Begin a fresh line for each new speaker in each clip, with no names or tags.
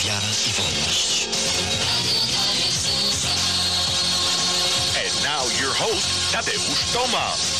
wiara i wolność.
And now your host, Tadeusz Tomasz.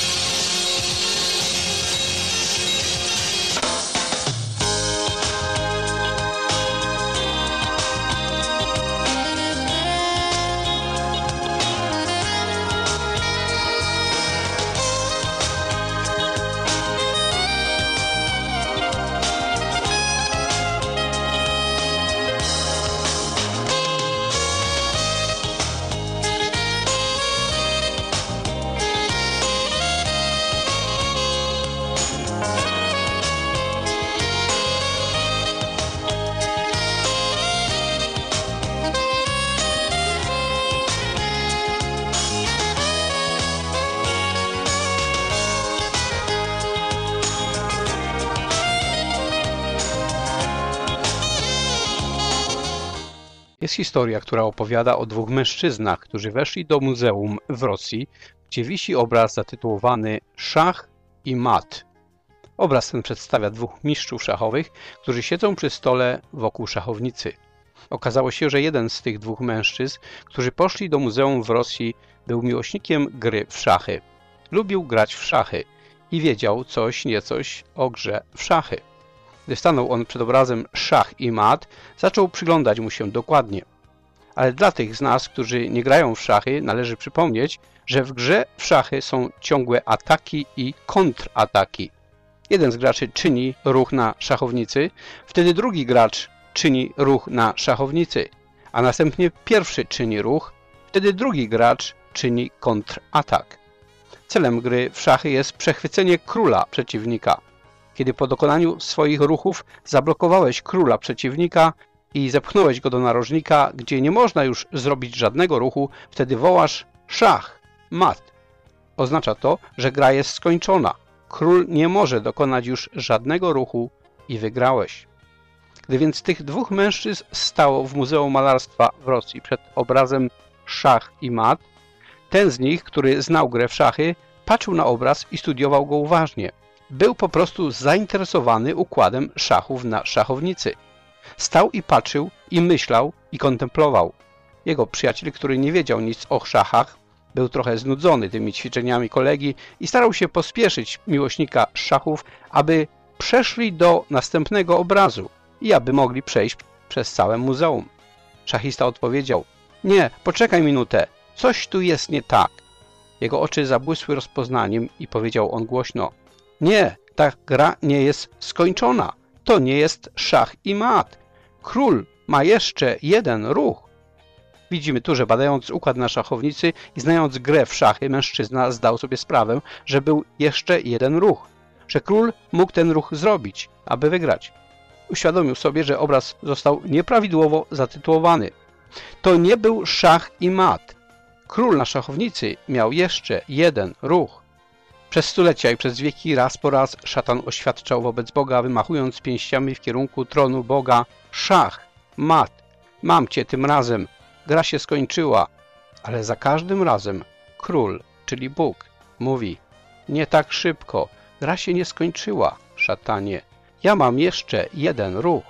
Jest historia, która opowiada o dwóch mężczyznach, którzy weszli do muzeum w Rosji, gdzie wisi obraz zatytułowany Szach i mat. Obraz ten przedstawia dwóch mistrzów szachowych, którzy siedzą przy stole wokół szachownicy. Okazało się, że jeden z tych dwóch mężczyzn, którzy poszli do muzeum w Rosji, był miłośnikiem gry w szachy. Lubił grać w szachy i wiedział coś niecoś o grze w szachy. Gdy stanął on przed obrazem Szach i mat, zaczął przyglądać mu się dokładnie. Ale dla tych z nas, którzy nie grają w szachy, należy przypomnieć, że w grze w szachy są ciągłe ataki i kontrataki. Jeden z graczy czyni ruch na szachownicy, wtedy drugi gracz czyni ruch na szachownicy, a następnie pierwszy czyni ruch, wtedy drugi gracz czyni kontratak. Celem gry w szachy jest przechwycenie króla przeciwnika. Kiedy po dokonaniu swoich ruchów zablokowałeś króla przeciwnika i zepchnąłeś go do narożnika, gdzie nie można już zrobić żadnego ruchu, wtedy wołasz szach, mat. Oznacza to, że gra jest skończona. Król nie może dokonać już żadnego ruchu i wygrałeś. Gdy więc tych dwóch mężczyzn stało w Muzeum Malarstwa w Rosji przed obrazem Szach i mat, ten z nich, który znał grę w szachy, patrzył na obraz i studiował go uważnie. Był po prostu zainteresowany układem szachów na szachownicy. Stał i patrzył, i myślał, i kontemplował. Jego przyjaciel, który nie wiedział nic o szachach, był trochę znudzony tymi ćwiczeniami kolegi i starał się pospieszyć miłośnika szachów, aby przeszli do następnego obrazu i aby mogli przejść przez całe muzeum. Szachista odpowiedział: nie, poczekaj minutę, coś tu jest nie tak. Jego oczy zabłysły rozpoznaniem i powiedział on głośno: nie, ta gra nie jest skończona. To nie jest szach i mat. Król ma jeszcze jeden ruch. Widzimy tu, że badając układ na szachownicy i znając grę w szachy, mężczyzna zdał sobie sprawę, że był jeszcze jeden ruch, że król mógł ten ruch zrobić, aby wygrać. Uświadomił sobie, że obraz został nieprawidłowo zatytułowany. To nie był szach i mat. Król na szachownicy miał jeszcze jeden ruch. Przez stulecia i przez wieki raz po raz szatan oświadczał wobec Boga, wymachując pięściami w kierunku tronu Boga: szach, mat, mam cię tym razem, gra się skończyła. Ale za każdym razem król, czyli Bóg, mówi: nie tak szybko, gra się nie skończyła, szatanie. Ja mam jeszcze jeden ruch.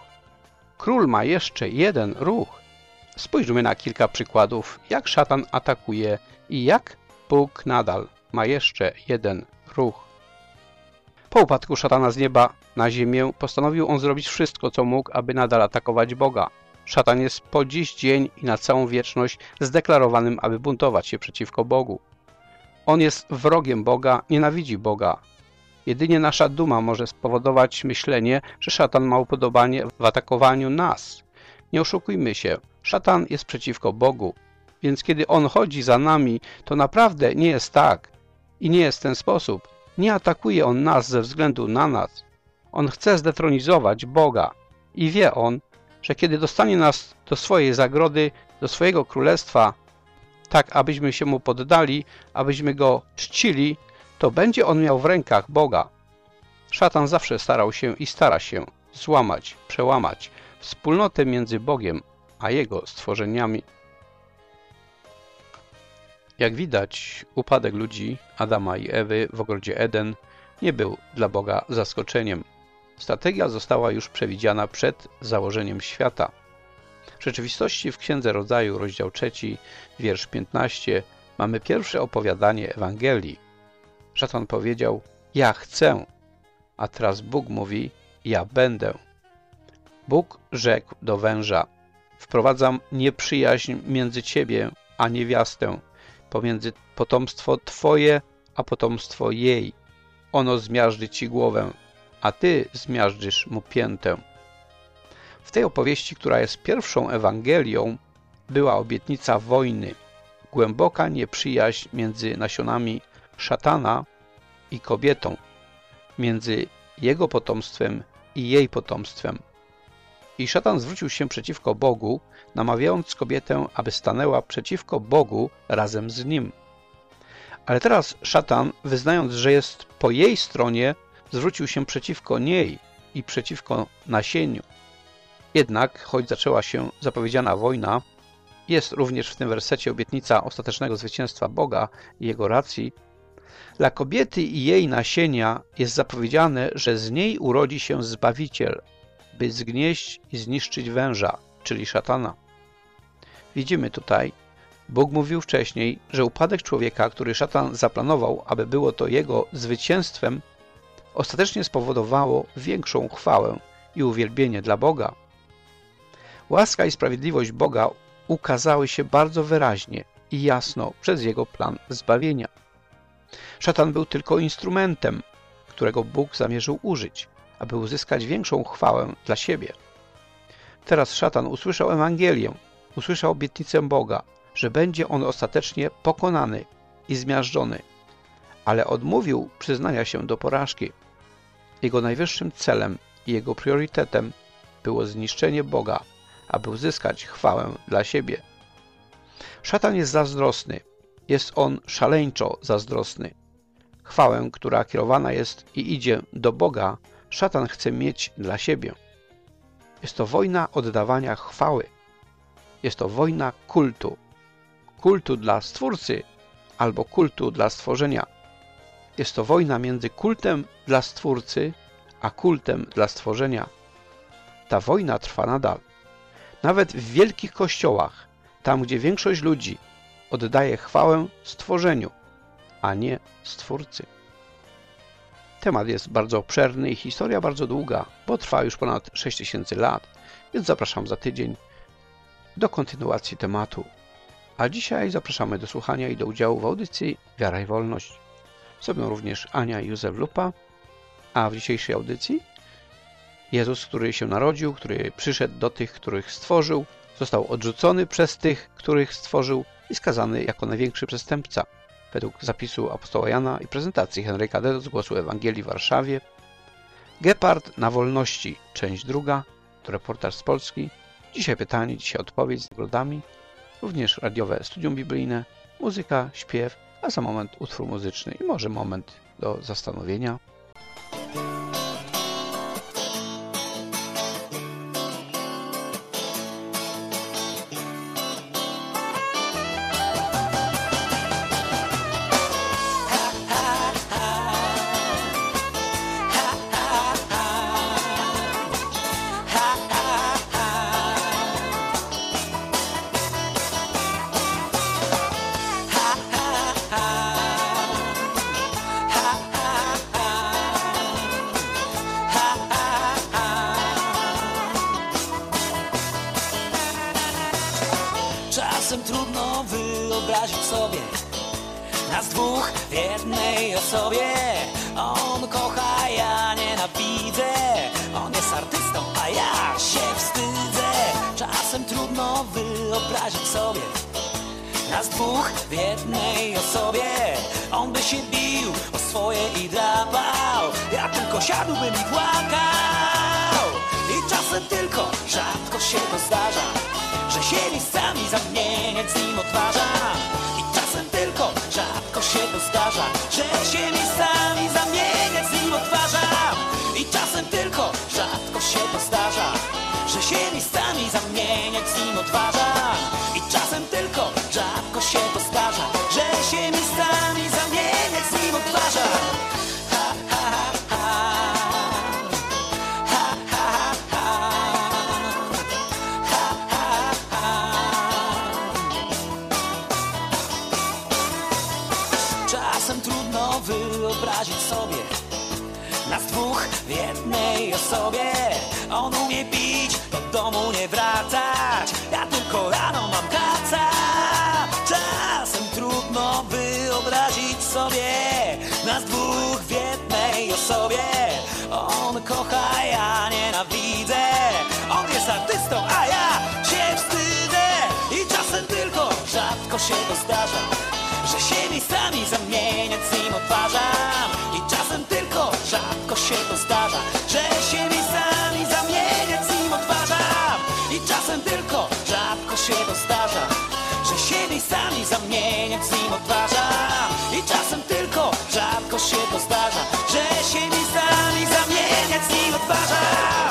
Król ma jeszcze jeden ruch. Spójrzmy na kilka przykładów, jak szatan atakuje i jak Bóg nadal ma jeszcze jeden ruch. Po upadku szatana z nieba na ziemię postanowił on zrobić wszystko, co mógł, aby nadal atakować Boga. Szatan jest po dziś dzień i na całą wieczność zdeklarowanym, aby buntować się przeciwko Bogu. On jest wrogiem Boga, nienawidzi Boga. Jedynie nasza duma może spowodować myślenie, że szatan ma upodobanie w atakowaniu nas. Nie oszukujmy się, szatan jest przeciwko Bogu. Więc kiedy on chodzi za nami, to naprawdę nie jest tak i nie jest w ten sposób. Nie atakuje on nas ze względu na nas. On chce zdetronizować Boga i wie on, że kiedy dostanie nas do swojej zagrody, do swojego królestwa, tak abyśmy się mu poddali, abyśmy go czcili, to będzie on miał w rękach Boga. Szatan zawsze starał się i stara się złamać, przełamać wspólnotę między Bogiem a Jego stworzeniami. Jak widać, upadek ludzi, Adama i Ewy w ogrodzie Eden nie był dla Boga zaskoczeniem. Strategia została już przewidziana przed założeniem świata. W rzeczywistości w Księdze Rodzaju, rozdział 3, wiersz 15, mamy pierwsze opowiadanie Ewangelii. Szatan powiedział: ja chcę, a teraz Bóg mówi: ja będę. Bóg rzekł do węża: wprowadzam nieprzyjaźń między ciebie a niewiastę, pomiędzy potomstwo twoje a potomstwo jej. Ono zmiażdży ci głowę, a ty zmiażdżysz mu piętę. W tej opowieści, która jest pierwszą Ewangelią, była obietnica wojny, głęboka nieprzyjaźń między nasionami szatana i kobietą, między jego potomstwem i jej potomstwem. I szatan zwrócił się przeciwko Bogu, namawiając kobietę, aby stanęła przeciwko Bogu razem z nim. Ale teraz szatan, wyznając, że jest po jej stronie, zwrócił się przeciwko niej i przeciwko nasieniu. Jednak, choć zaczęła się zapowiedziana wojna, jest również w tym wersecie obietnica ostatecznego zwycięstwa Boga i Jego racji. Dla kobiety i jej nasienia jest zapowiedziane, że z niej urodzi się Zbawiciel, by zgnieść i zniszczyć węża, czyli szatana. Widzimy tutaj, Bóg mówił wcześniej, że upadek człowieka, który szatan zaplanował, aby było to jego zwycięstwem, ostatecznie spowodowało większą chwałę i uwielbienie dla Boga. Łaska i sprawiedliwość Boga ukazały się bardzo wyraźnie i jasno przez jego plan zbawienia. Szatan był tylko instrumentem, którego Bóg zamierzył użyć, aby uzyskać większą chwałę dla siebie. Teraz szatan usłyszał Ewangelię, usłyszał obietnicę Boga, że będzie on ostatecznie pokonany i zmiażdżony, ale odmówił przyznania się do porażki. Jego najwyższym celem i jego priorytetem było zniszczenie Boga, aby uzyskać chwałę dla siebie. Szatan jest zazdrosny, jest on szaleńczo zazdrosny. Chwałę, która kierowana jest i idzie do Boga, szatan chce mieć dla siebie. Jest to wojna oddawania chwały. Jest to wojna kultu. Kultu dla Stwórcy albo kultu dla stworzenia. Jest to wojna między kultem dla Stwórcy a kultem dla stworzenia. Ta wojna trwa nadal. Nawet w wielkich kościołach, tam gdzie większość ludzi oddaje chwałę stworzeniu, a nie Stwórcy. Temat jest bardzo obszerny i historia bardzo długa, bo trwa już ponad 6000 lat, więc zapraszam za tydzień do kontynuacji tematu. A dzisiaj zapraszamy do słuchania i do udziału w audycji Wiara i Wolność. Ze mną również Ania i Józef Lupa, a w dzisiejszej audycji Jezus, który się narodził, który przyszedł do tych, których stworzył, został odrzucony przez tych, których stworzył i skazany jako największy przestępca. Według zapisu apostoła Jana i prezentacji Henryka D. z Głosu Ewangelii w Warszawie. Gepard na wolności, część 2, to reportaż z Polski. Dzisiaj pytanie, dzisiaj odpowiedź z nagrodami. Również radiowe studium biblijne, muzyka, śpiew, a za moment utwór muzyczny i może moment do zastanowienia.
Czasem trudno wyobrazić sobie nas dwóch w jednej osobie. On kocha, ja nienawidzę. On jest artystą, a ja się wstydzę. Czasem trudno wyobrazić sobie nas dwóch w jednej osobie. On by się bił o swoje i drapał, ja tylko siadłbym i płakał. I czasem tylko, rzadko się to zdarza, że się miejscami zamieniać z nim odważam. I czasem tylko, rzadko się to zdarza, że się miejscami zamieniać z nim odważam. I czasem tylko, rzadko się to zdarza, że się miejscami zamieniać z nim odważam. I czasem tylko, rzadko się to zdarza, że się miejscami zamieniać z nim odważam. Ha, ha, ha, ha. w jednej osobie. On umie pić, do domu nie wracać, ja tylko rano mam kaca. Czasem trudno wyobrazić sobie nas dwóch w jednej osobie. On kocha, ja nienawidzę. On jest artystą, a ja się wstydzę. I czasem tylko rzadko się to zdarza, że się miejscami zamieniać z nim odważam. I czasem tylko rzadko się to zdarza, że się miejscami zamieniać z nim odważam. I czasem tylko rzadko się to zdarza, że się miejscami zamieniać z nim odważam. I czasem tylko rzadko się to zdarza, że się miejscami zamieniać z nim odważam.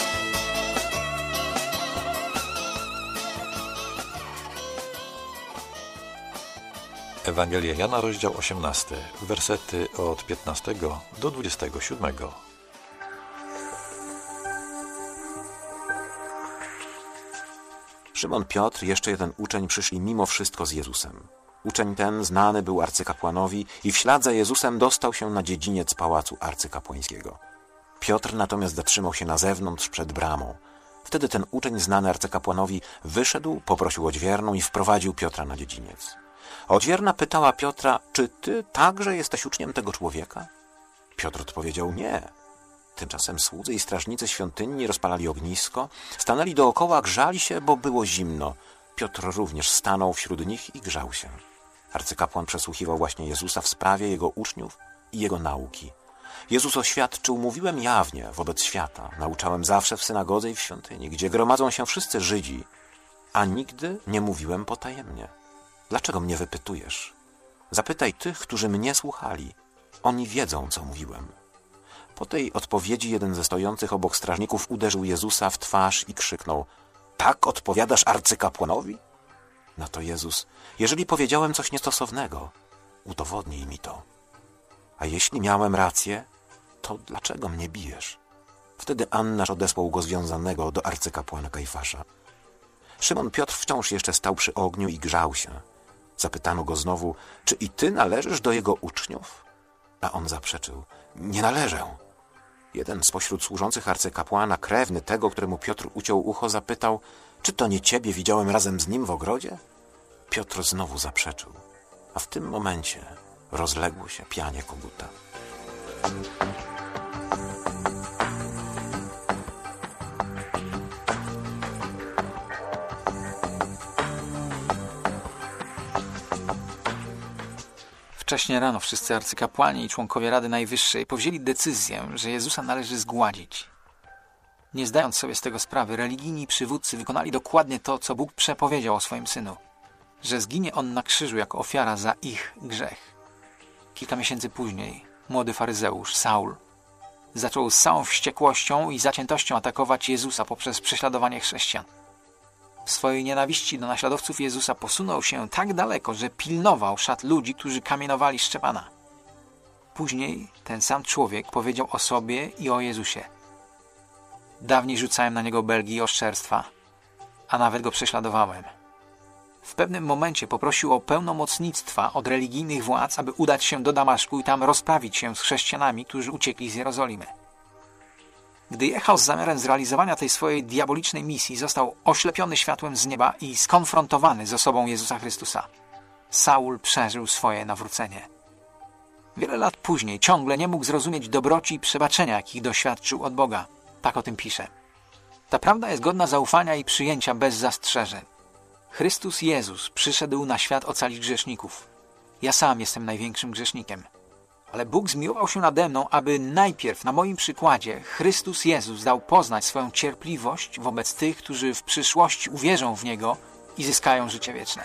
Ewangelia Jana, rozdział 18, wersety od 15 do 27.
Szymon Piotr i jeszcze jeden uczeń przyszli mimo wszystko z Jezusem. Uczeń ten znany był arcykapłanowi i w ślad za Jezusem dostał się na dziedziniec pałacu arcykapłańskiego. Piotr natomiast zatrzymał się na zewnątrz przed bramą. Wtedy ten uczeń znany arcykapłanowi wyszedł, poprosił odźwierną i wprowadził Piotra na dziedziniec. Odźwierna pytała Piotra, czy ty także jesteś uczniem tego człowieka? Piotr odpowiedział, nie. Tymczasem słudzy i strażnicy świątyni rozpalali ognisko, stanęli dookoła, grzali się, bo było zimno. Piotr również stanął wśród nich i grzał się. Arcykapłan przesłuchiwał właśnie Jezusa w sprawie jego uczniów i jego nauki. Jezus oświadczył, mówiłem jawnie wobec świata, nauczałem zawsze w synagodze i w świątyni, gdzie gromadzą się wszyscy Żydzi, a nigdy nie mówiłem potajemnie. Dlaczego mnie wypytujesz? Zapytaj tych, którzy mnie słuchali. Oni wiedzą, co mówiłem. Po tej odpowiedzi jeden ze stojących obok strażników uderzył Jezusa w twarz i krzyknął, tak odpowiadasz arcykapłanowi? Na to Jezus, jeżeli powiedziałem coś niestosownego, udowodnij mi to. A jeśli miałem rację, to dlaczego mnie bijesz? Wtedy Annasz odesłał go związanego do arcykapłana Kajfasza. Szymon Piotr wciąż jeszcze stał przy ogniu i grzał się. Zapytano go znowu, czy i ty należysz do jego uczniów? A on zaprzeczył, nie należę. Jeden spośród służących arcykapłana, krewny tego, któremu Piotr uciął ucho, zapytał, czy to nie ciebie widziałem razem z nim w ogrodzie? Piotr znowu zaprzeczył, a w tym momencie rozległo się pianie koguta.
Wcześnie rano wszyscy arcykapłani i członkowie Rady Najwyższej powzięli decyzję, że Jezusa należy zgładzić. Nie zdając sobie z tego sprawy, religijni przywódcy wykonali dokładnie to, co Bóg przepowiedział o swoim Synu, że zginie On na krzyżu jako ofiara za ich grzech. Kilka miesięcy później młody faryzeusz Saul zaczął z całą wściekłością i zaciętością atakować Jezusa poprzez prześladowanie chrześcijan. W swojej nienawiści do naśladowców Jezusa posunął się tak daleko, że pilnował szat ludzi, którzy kamienowali Szczepana. Później ten sam człowiek powiedział o sobie i o Jezusie. Dawniej rzucałem na niego belgi i oszczerstwa, a nawet go prześladowałem. W pewnym momencie poprosił o pełnomocnictwa od religijnych władz, aby udać się do Damaszku i tam rozprawić się z chrześcijanami, którzy uciekli z Jerozolimy. Gdy jechał z zamiarem zrealizowania tej swojej diabolicznej misji, został oślepiony światłem z nieba i skonfrontowany z osobą Jezusa Chrystusa. Saul przeżył swoje nawrócenie. Wiele lat później ciągle nie mógł zrozumieć dobroci i przebaczenia, jakich doświadczył od Boga. Tak o tym pisze. Ta prawda jest godna zaufania i przyjęcia bez zastrzeżeń. Chrystus Jezus przyszedł na świat ocalić grzeszników. Ja sam jestem największym grzesznikiem. Ale Bóg zmiłował się nade mną, aby najpierw na moim przykładzie Chrystus Jezus dał poznać swoją cierpliwość wobec tych, którzy w przyszłości uwierzą w Niego i zyskają życie wieczne.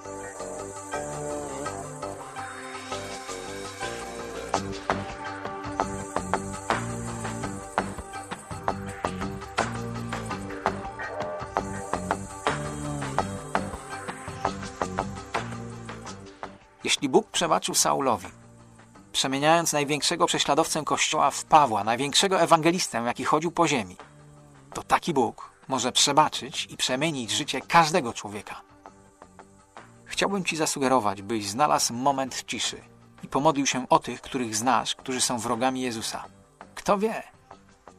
Jeśli Bóg przebaczył Saulowi, przemieniając największego prześladowcę Kościoła w Pawła, największego ewangelistę, jaki chodził po ziemi, to taki Bóg może przebaczyć i przemienić życie każdego człowieka. Chciałbym Ci zasugerować, byś znalazł moment ciszy i pomodlił się o tych, których znasz, którzy są wrogami Jezusa. Kto wie,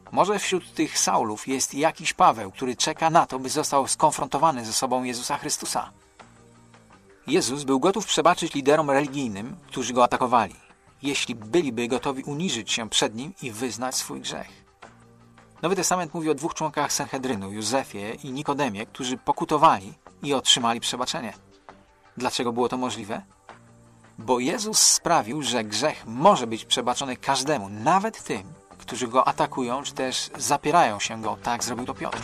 Może wśród tych Saulów jest jakiś Paweł, który czeka na to, by został skonfrontowany ze sobą Jezusa Chrystusa. Jezus był gotów przebaczyć liderom religijnym, którzy go atakowali, jeśli byliby gotowi uniżyć się przed nim i wyznać swój grzech. Nowy Testament mówi o 2 członkach Sanhedrynu, Józefie i Nikodemie, którzy pokutowali i otrzymali przebaczenie. Dlaczego było to możliwe? Bo Jezus sprawił, że grzech może być przebaczony każdemu, nawet tym, którzy go atakują, czy też zapierają się go, tak jak zrobił to Piotr.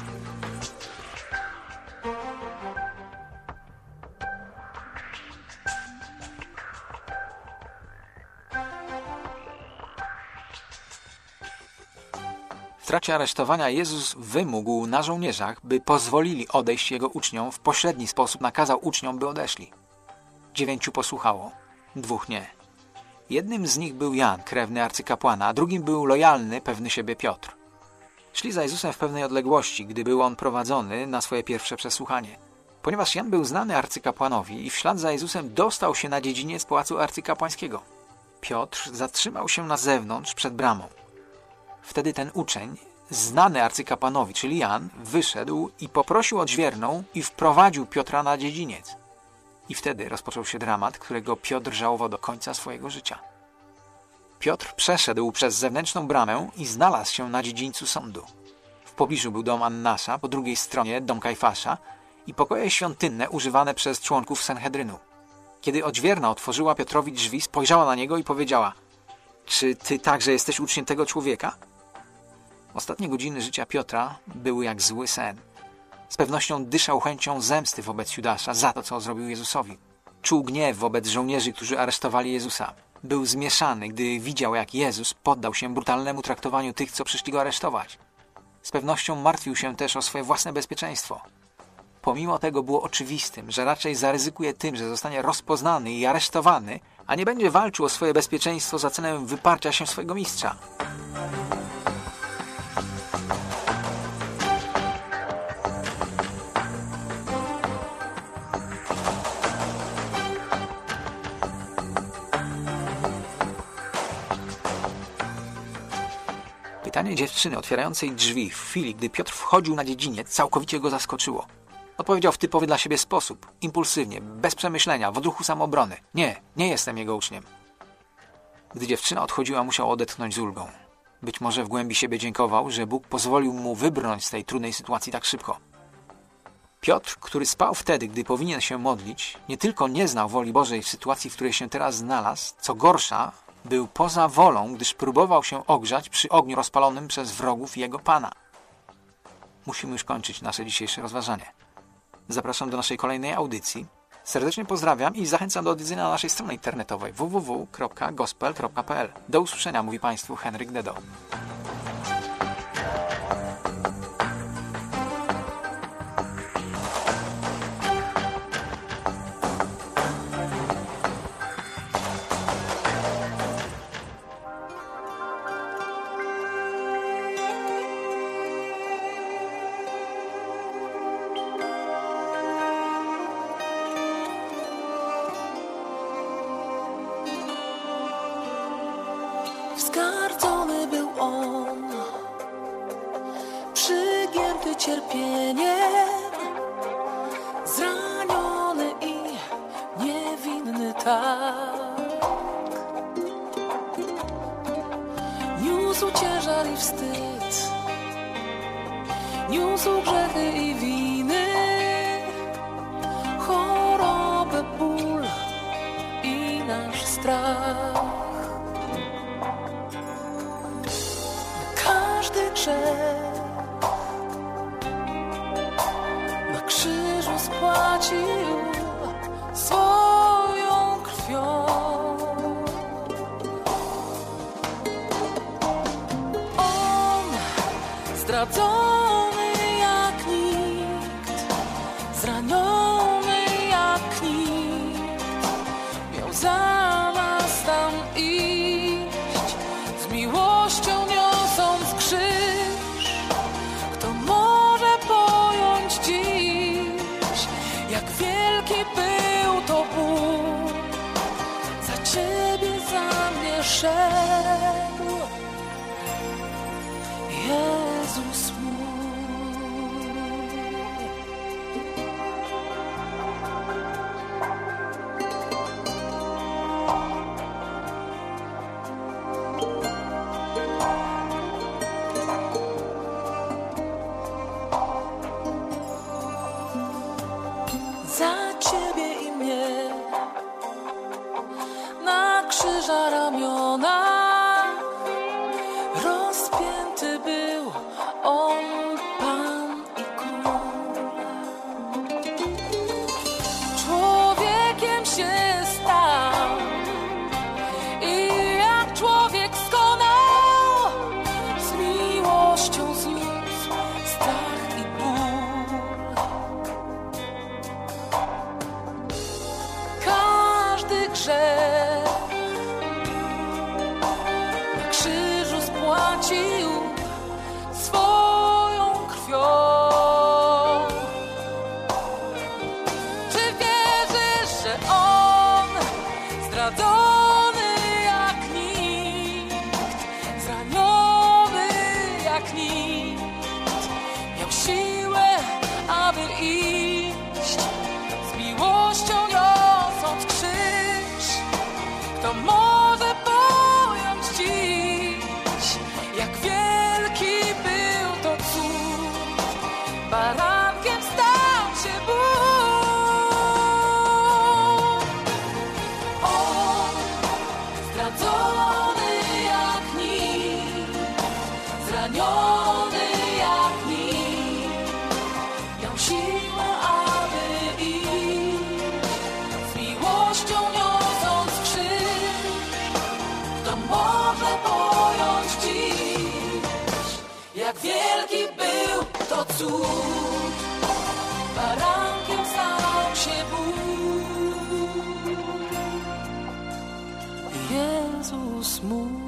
W trakcie aresztowania Jezus wymógł na żołnierzach, by pozwolili odejść jego uczniom. W pośredni sposób nakazał uczniom, by odeszli. 9 posłuchało, 2 nie. Jednym z nich był Jan, krewny arcykapłana, a drugim był lojalny, pewny siebie Piotr. Szli za Jezusem w pewnej odległości, gdy był on prowadzony na swoje pierwsze przesłuchanie. Ponieważ Jan był znany arcykapłanowi i w ślad za Jezusem dostał się na dziedziniec pałacu arcykapłańskiego. Piotr zatrzymał się na zewnątrz przed bramą. Wtedy ten uczeń, znany arcykapłanowi, czyli Jan, wyszedł i poprosił odźwierną i wprowadził Piotra na dziedziniec. I wtedy rozpoczął się dramat, którego Piotr żałował do końca swojego życia. Piotr przeszedł przez zewnętrzną bramę i znalazł się na dziedzińcu sądu. W pobliżu był dom Annasza, po drugiej stronie dom Kajfasza i pokoje świątynne używane przez członków Sanhedrynu. Kiedy odźwierna otworzyła Piotrowi drzwi, spojrzała na niego i powiedziała: czy ty także jesteś uczniem tego człowieka? Ostatnie godziny życia Piotra były jak zły sen. Z pewnością dyszał chęcią zemsty wobec Judasza za to, co zrobił Jezusowi. Czuł gniew wobec żołnierzy, którzy aresztowali Jezusa. Był zmieszany, gdy widział, jak Jezus poddał się brutalnemu traktowaniu tych, co przyszli go aresztować. Z pewnością martwił się też o swoje własne bezpieczeństwo. Pomimo tego było oczywistym, że raczej zaryzykuje tym, że zostanie rozpoznany i aresztowany, a nie będzie walczył o swoje bezpieczeństwo za cenę wyparcia się swojego mistrza. Pytanie dziewczyny otwierającej drzwi w chwili, gdy Piotr wchodził na dziedziniec, całkowicie go zaskoczyło. Odpowiedział w typowy dla siebie sposób, impulsywnie, bez przemyślenia, w odruchu samoobrony. Nie jestem jego uczniem. Gdy dziewczyna odchodziła, musiał odetchnąć z ulgą. Być może w głębi siebie dziękował, że Bóg pozwolił mu wybrnąć z tej trudnej sytuacji tak szybko. Piotr, który spał wtedy, gdy powinien się modlić, nie tylko nie znał woli Bożej w sytuacji, w której się teraz znalazł, co gorsza, był poza wolą, gdyż próbował się ogrzać przy ogniu rozpalonym przez wrogów jego Pana. Musimy już kończyć nasze dzisiejsze rozważanie. Zapraszam do naszej kolejnej audycji. Serdecznie pozdrawiam i zachęcam do odwiedzenia naszej strony internetowej www.gospel.pl. Do usłyszenia, mówi Państwu Henryk Dedo.
Zgardzony był on, przygięty cierpieniem, zraniony i niewinny tak. Niósł ciężar i wstyd, niósł grzechy i winy, chorobę, ból i nasz strach. Na krzyżu spłacił swoją krwią. On zdradzony jak nikt, zraniony jak nikt, miał za nas tam iść, z miłością niosąc krzyż. Jak wielki był to ból, za Ciebie, za mnie szedł. grzech. Na krzyżu spłacił swoją krwią. Czy wierzysz, że On zdradzony jak nikt, zraniony jak nikt, miał siłę, aby iść z miłością niosąc krzyż? Kto może pojąć dziś, jak wielki był to cud? Barankiem stał się Bóg. On zdradzony jak nikt, zraniony jak nikt, miał siłę, aby iść z miłością niosąc krzyż. Kto może pojąć dziś, jak wielki był to cud? Barankiem stał się Bóg. Jezus mój.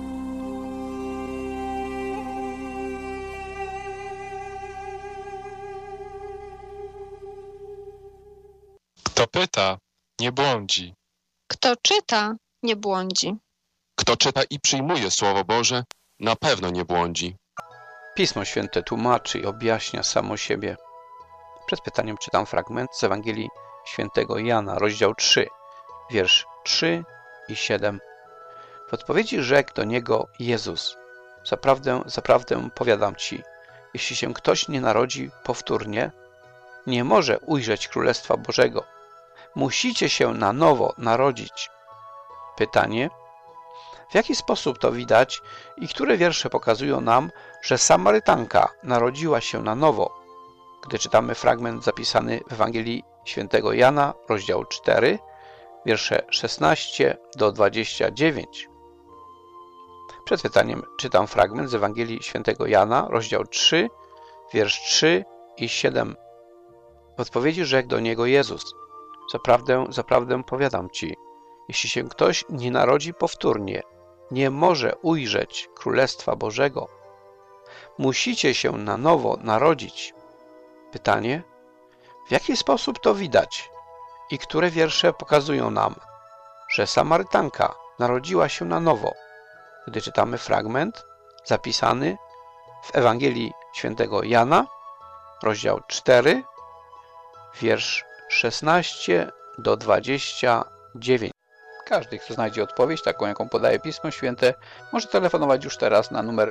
Kto pyta, nie błądzi.
Kto czyta, nie błądzi.
Kto czyta i przyjmuje Słowo Boże, na pewno nie błądzi.
Pismo Święte tłumaczy i objaśnia samo siebie. Przed pytaniem czytam fragment z Ewangelii Świętego Jana, rozdział 3, wiersz 3 i 7. W odpowiedzi rzekł do niego Jezus: Zaprawdę, zaprawdę powiadam ci, jeśli się ktoś nie narodzi powtórnie, nie może ujrzeć Królestwa Bożego. Musicie się na nowo narodzić. Pytanie: w jaki sposób to widać i które wiersze pokazują nam, że Samarytanka narodziła się na nowo, gdy czytamy fragment zapisany w Ewangelii Świętego Jana, rozdział 4, wiersze 16 do 29. Przed pytaniem czytam fragment z Ewangelii Świętego Jana, rozdział 3, wiersz 3 i 7. W odpowiedzi rzekł do niego Jezus: Zaprawdę, zaprawdę powiadam ci, jeśli się ktoś nie narodzi powtórnie, nie może ujrzeć Królestwa Bożego. Musicie się na nowo narodzić. Pytanie: w jaki sposób to widać i które wiersze pokazują nam, że Samarytanka narodziła się na nowo, gdy czytamy fragment zapisany w Ewangelii Świętego Jana, rozdział 4, wiersz 16 do 29. Każdy, kto znajdzie odpowiedź, taką jaką podaje Pismo Święte, może telefonować już teraz na numer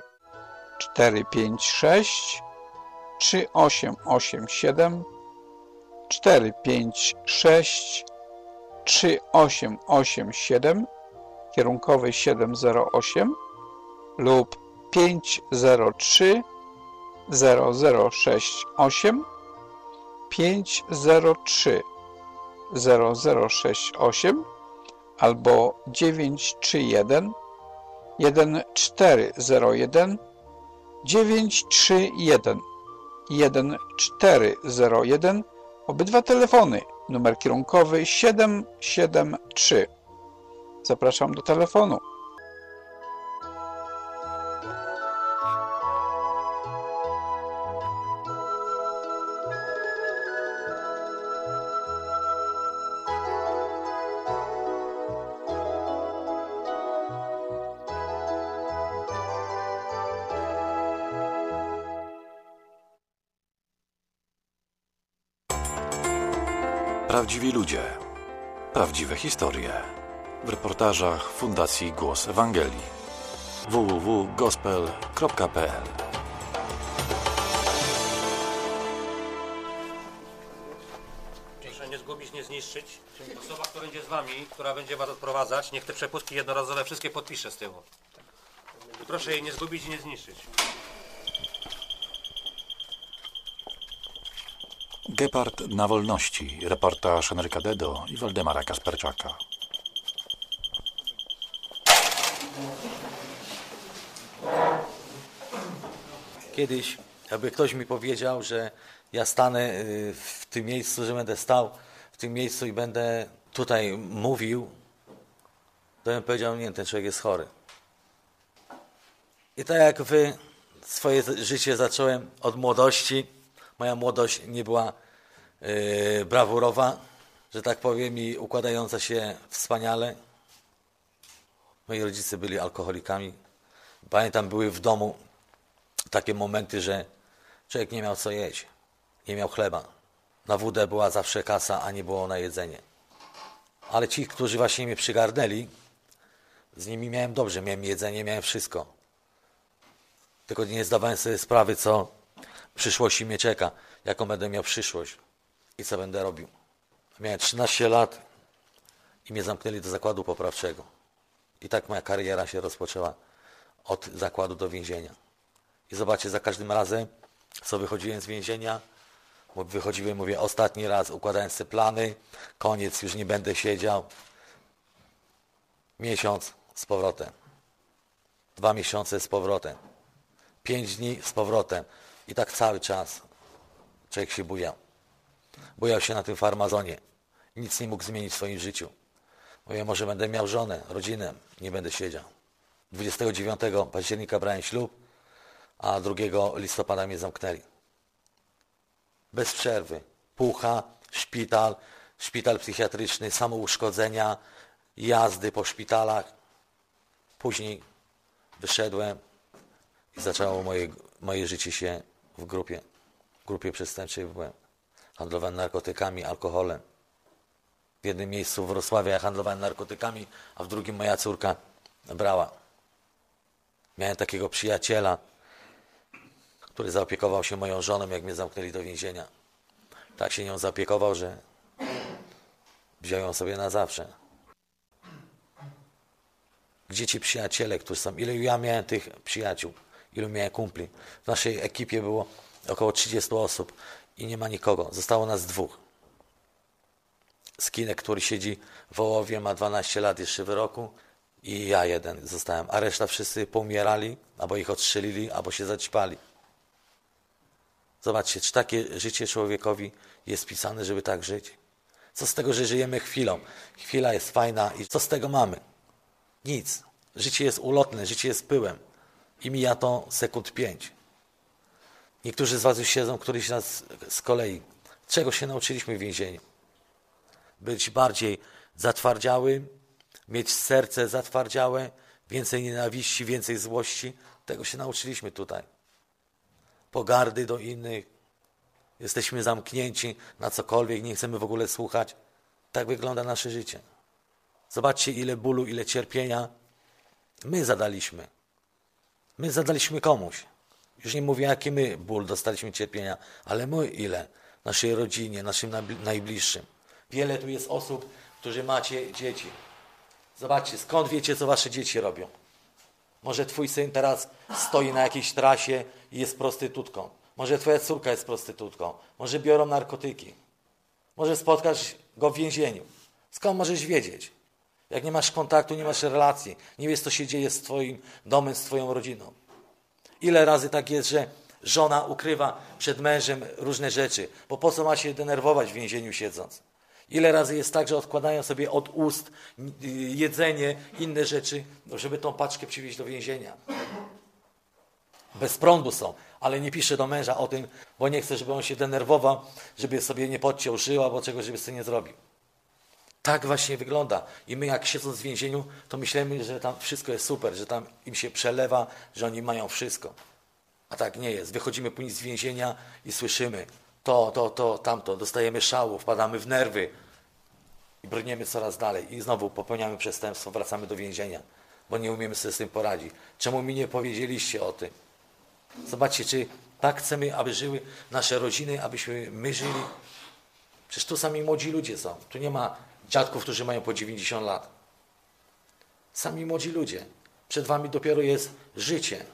456 3887 456 3887, kierunkowy 708 lub 503 0068 503 0068 albo 931 1401 931 1401. Obydwa telefony, numer kierunkowy 773. Zapraszam do telefonu.
Prawdziwi ludzie, prawdziwe historie. W reportażach Fundacji Głos Ewangelii. www.gospel.pl.
Proszę nie zgubić, nie zniszczyć. Osoba, która będzie z wami, która będzie was odprowadzać, niech te przepustki jednorazowe wszystkie podpisze z tyłu. I proszę jej nie zgubić i nie zniszczyć.
Gepard na wolności. Reportaż Henryka Dedo i Waldemara Kasperczaka.
Kiedyś, jakby ktoś mi powiedział, że ja stanę w tym miejscu, że będę stał w tym miejscu i będę tutaj mówił to bym powiedział, nie, ten człowiek jest chory. I tak jak wy, swoje życie zacząłem od młodości. Moja młodość nie była brawurowa, że tak powiem, i układająca się wspaniale. Moi rodzice byli alkoholikami. Pamiętam, były w domu takie momenty, że człowiek nie miał co jeść, nie miał chleba. Na wódę była zawsze kasa, a nie było na jedzenie. Ale ci, którzy właśnie mnie przygarnęli, z nimi miałem dobrze, miałem jedzenie, miałem wszystko. Tylko nie zdawałem sobie sprawy, co w przyszłości mnie czeka, jaką będę miał przyszłość i co będę robił. Miałem 13 lat i mnie zamknęli do zakładu poprawczego. I tak moja kariera się rozpoczęła od zakładu do więzienia. I zobaczcie, za każdym razem, co wychodziłem z więzienia, wychodziłem, mówię, ostatni raz, układałem sobie plany, koniec, już nie będę siedział. Miesiąc z powrotem. 2 miesiące z powrotem. 5 dni z powrotem. I tak cały czas człowiek się bujał. Bujał się na tym farmazonie. Nic nie mógł zmienić w swoim życiu. Mówię, może będę miał żonę, rodzinę, nie będę siedział. 29 października brałem ślub, a 2 listopada mnie zamknęli. Bez przerwy. Pucha, szpital psychiatryczny, samouszkodzenia, jazdy po szpitalach. Później wyszedłem i zaczęło moje życie się w grupie przestępczej byłem. Handlowałem narkotykami, alkoholem. W jednym miejscu w Wrocławiu ja handlowałem narkotykami, a w drugim moja córka brała. Miałem takiego przyjaciela, który zaopiekował się moją żoną, jak mnie zamknęli do więzienia. Tak się nią zaopiekował, że wziął ją sobie na zawsze. Gdzie ci przyjaciele, którzy są? Ilu ja miałem tych przyjaciół? Ilu miałem kumpli? W naszej ekipie było około 30 osób i nie ma nikogo. Zostało nas 2. Skinek, który siedzi w Wołowie, ma 12 lat jeszcze wyroku i ja 1 zostałem. A reszta wszyscy poumierali, albo ich odstrzelili, albo się zaćpali. Zobaczcie, czy takie życie człowiekowi jest pisane, żeby tak żyć? Co z tego, że żyjemy chwilą? Chwila jest fajna i co z tego mamy? Nic. Życie jest ulotne, życie jest pyłem. I mija to sekund 5. Niektórzy z was już siedzą któryś raz z kolei. Czego się nauczyliśmy w więzieniu? Być bardziej zatwardziałym, mieć serce zatwardziałe, więcej nienawiści, więcej złości. Tego się nauczyliśmy tutaj. Pogardy do innych. Jesteśmy zamknięci na cokolwiek, nie chcemy w ogóle słuchać. Tak wygląda nasze życie. Zobaczcie, ile bólu, ile cierpienia my zadaliśmy. My zadaliśmy komuś. Już nie mówię, jaki my ból dostaliśmy cierpienia, ale my ile? Naszej rodzinie, naszym najbliższym. Wiele tu jest osób, którzy macie dzieci. Zobaczcie, skąd wiecie, co wasze dzieci robią? Może twój syn teraz stoi na jakiejś trasie i jest prostytutką. Może twoja córka jest prostytutką. Może biorą narkotyki. Może spotkasz go w więzieniu. Skąd możesz wiedzieć? Jak nie masz kontaktu, nie masz relacji, nie wiesz, co się dzieje z twoim domem, z twoją rodziną. Ile razy tak jest, że żona ukrywa przed mężem różne rzeczy, bo po co ma się denerwować w więzieniu siedząc? Ile razy jest tak, że odkładają sobie od ust jedzenie, inne rzeczy, żeby tą paczkę przywieźć do więzienia. Bez prądu są, ale nie pisze do męża o tym, bo nie chce, żeby on się denerwował, żeby sobie nie podciął żył albo czegoś, żeby sobie nie zrobił. Tak właśnie wygląda. I my jak siedząc w więzieniu, to myślimy, że tam wszystko jest super, że tam im się przelewa, że oni mają wszystko. A tak nie jest. Wychodzimy później z więzienia i słyszymy to, tamto. Dostajemy szału, wpadamy w nerwy i brniemy coraz dalej. I znowu popełniamy przestępstwo, wracamy do więzienia, bo nie umiemy sobie z tym poradzić. Czemu mi nie powiedzieliście o tym? Zobaczcie, czy tak chcemy, aby żyły nasze rodziny, abyśmy my żyli. Przecież tu sami młodzi ludzie są. Tu nie ma dziadków, którzy mają po 90 lat. Sami młodzi ludzie. Przed wami dopiero jest życie.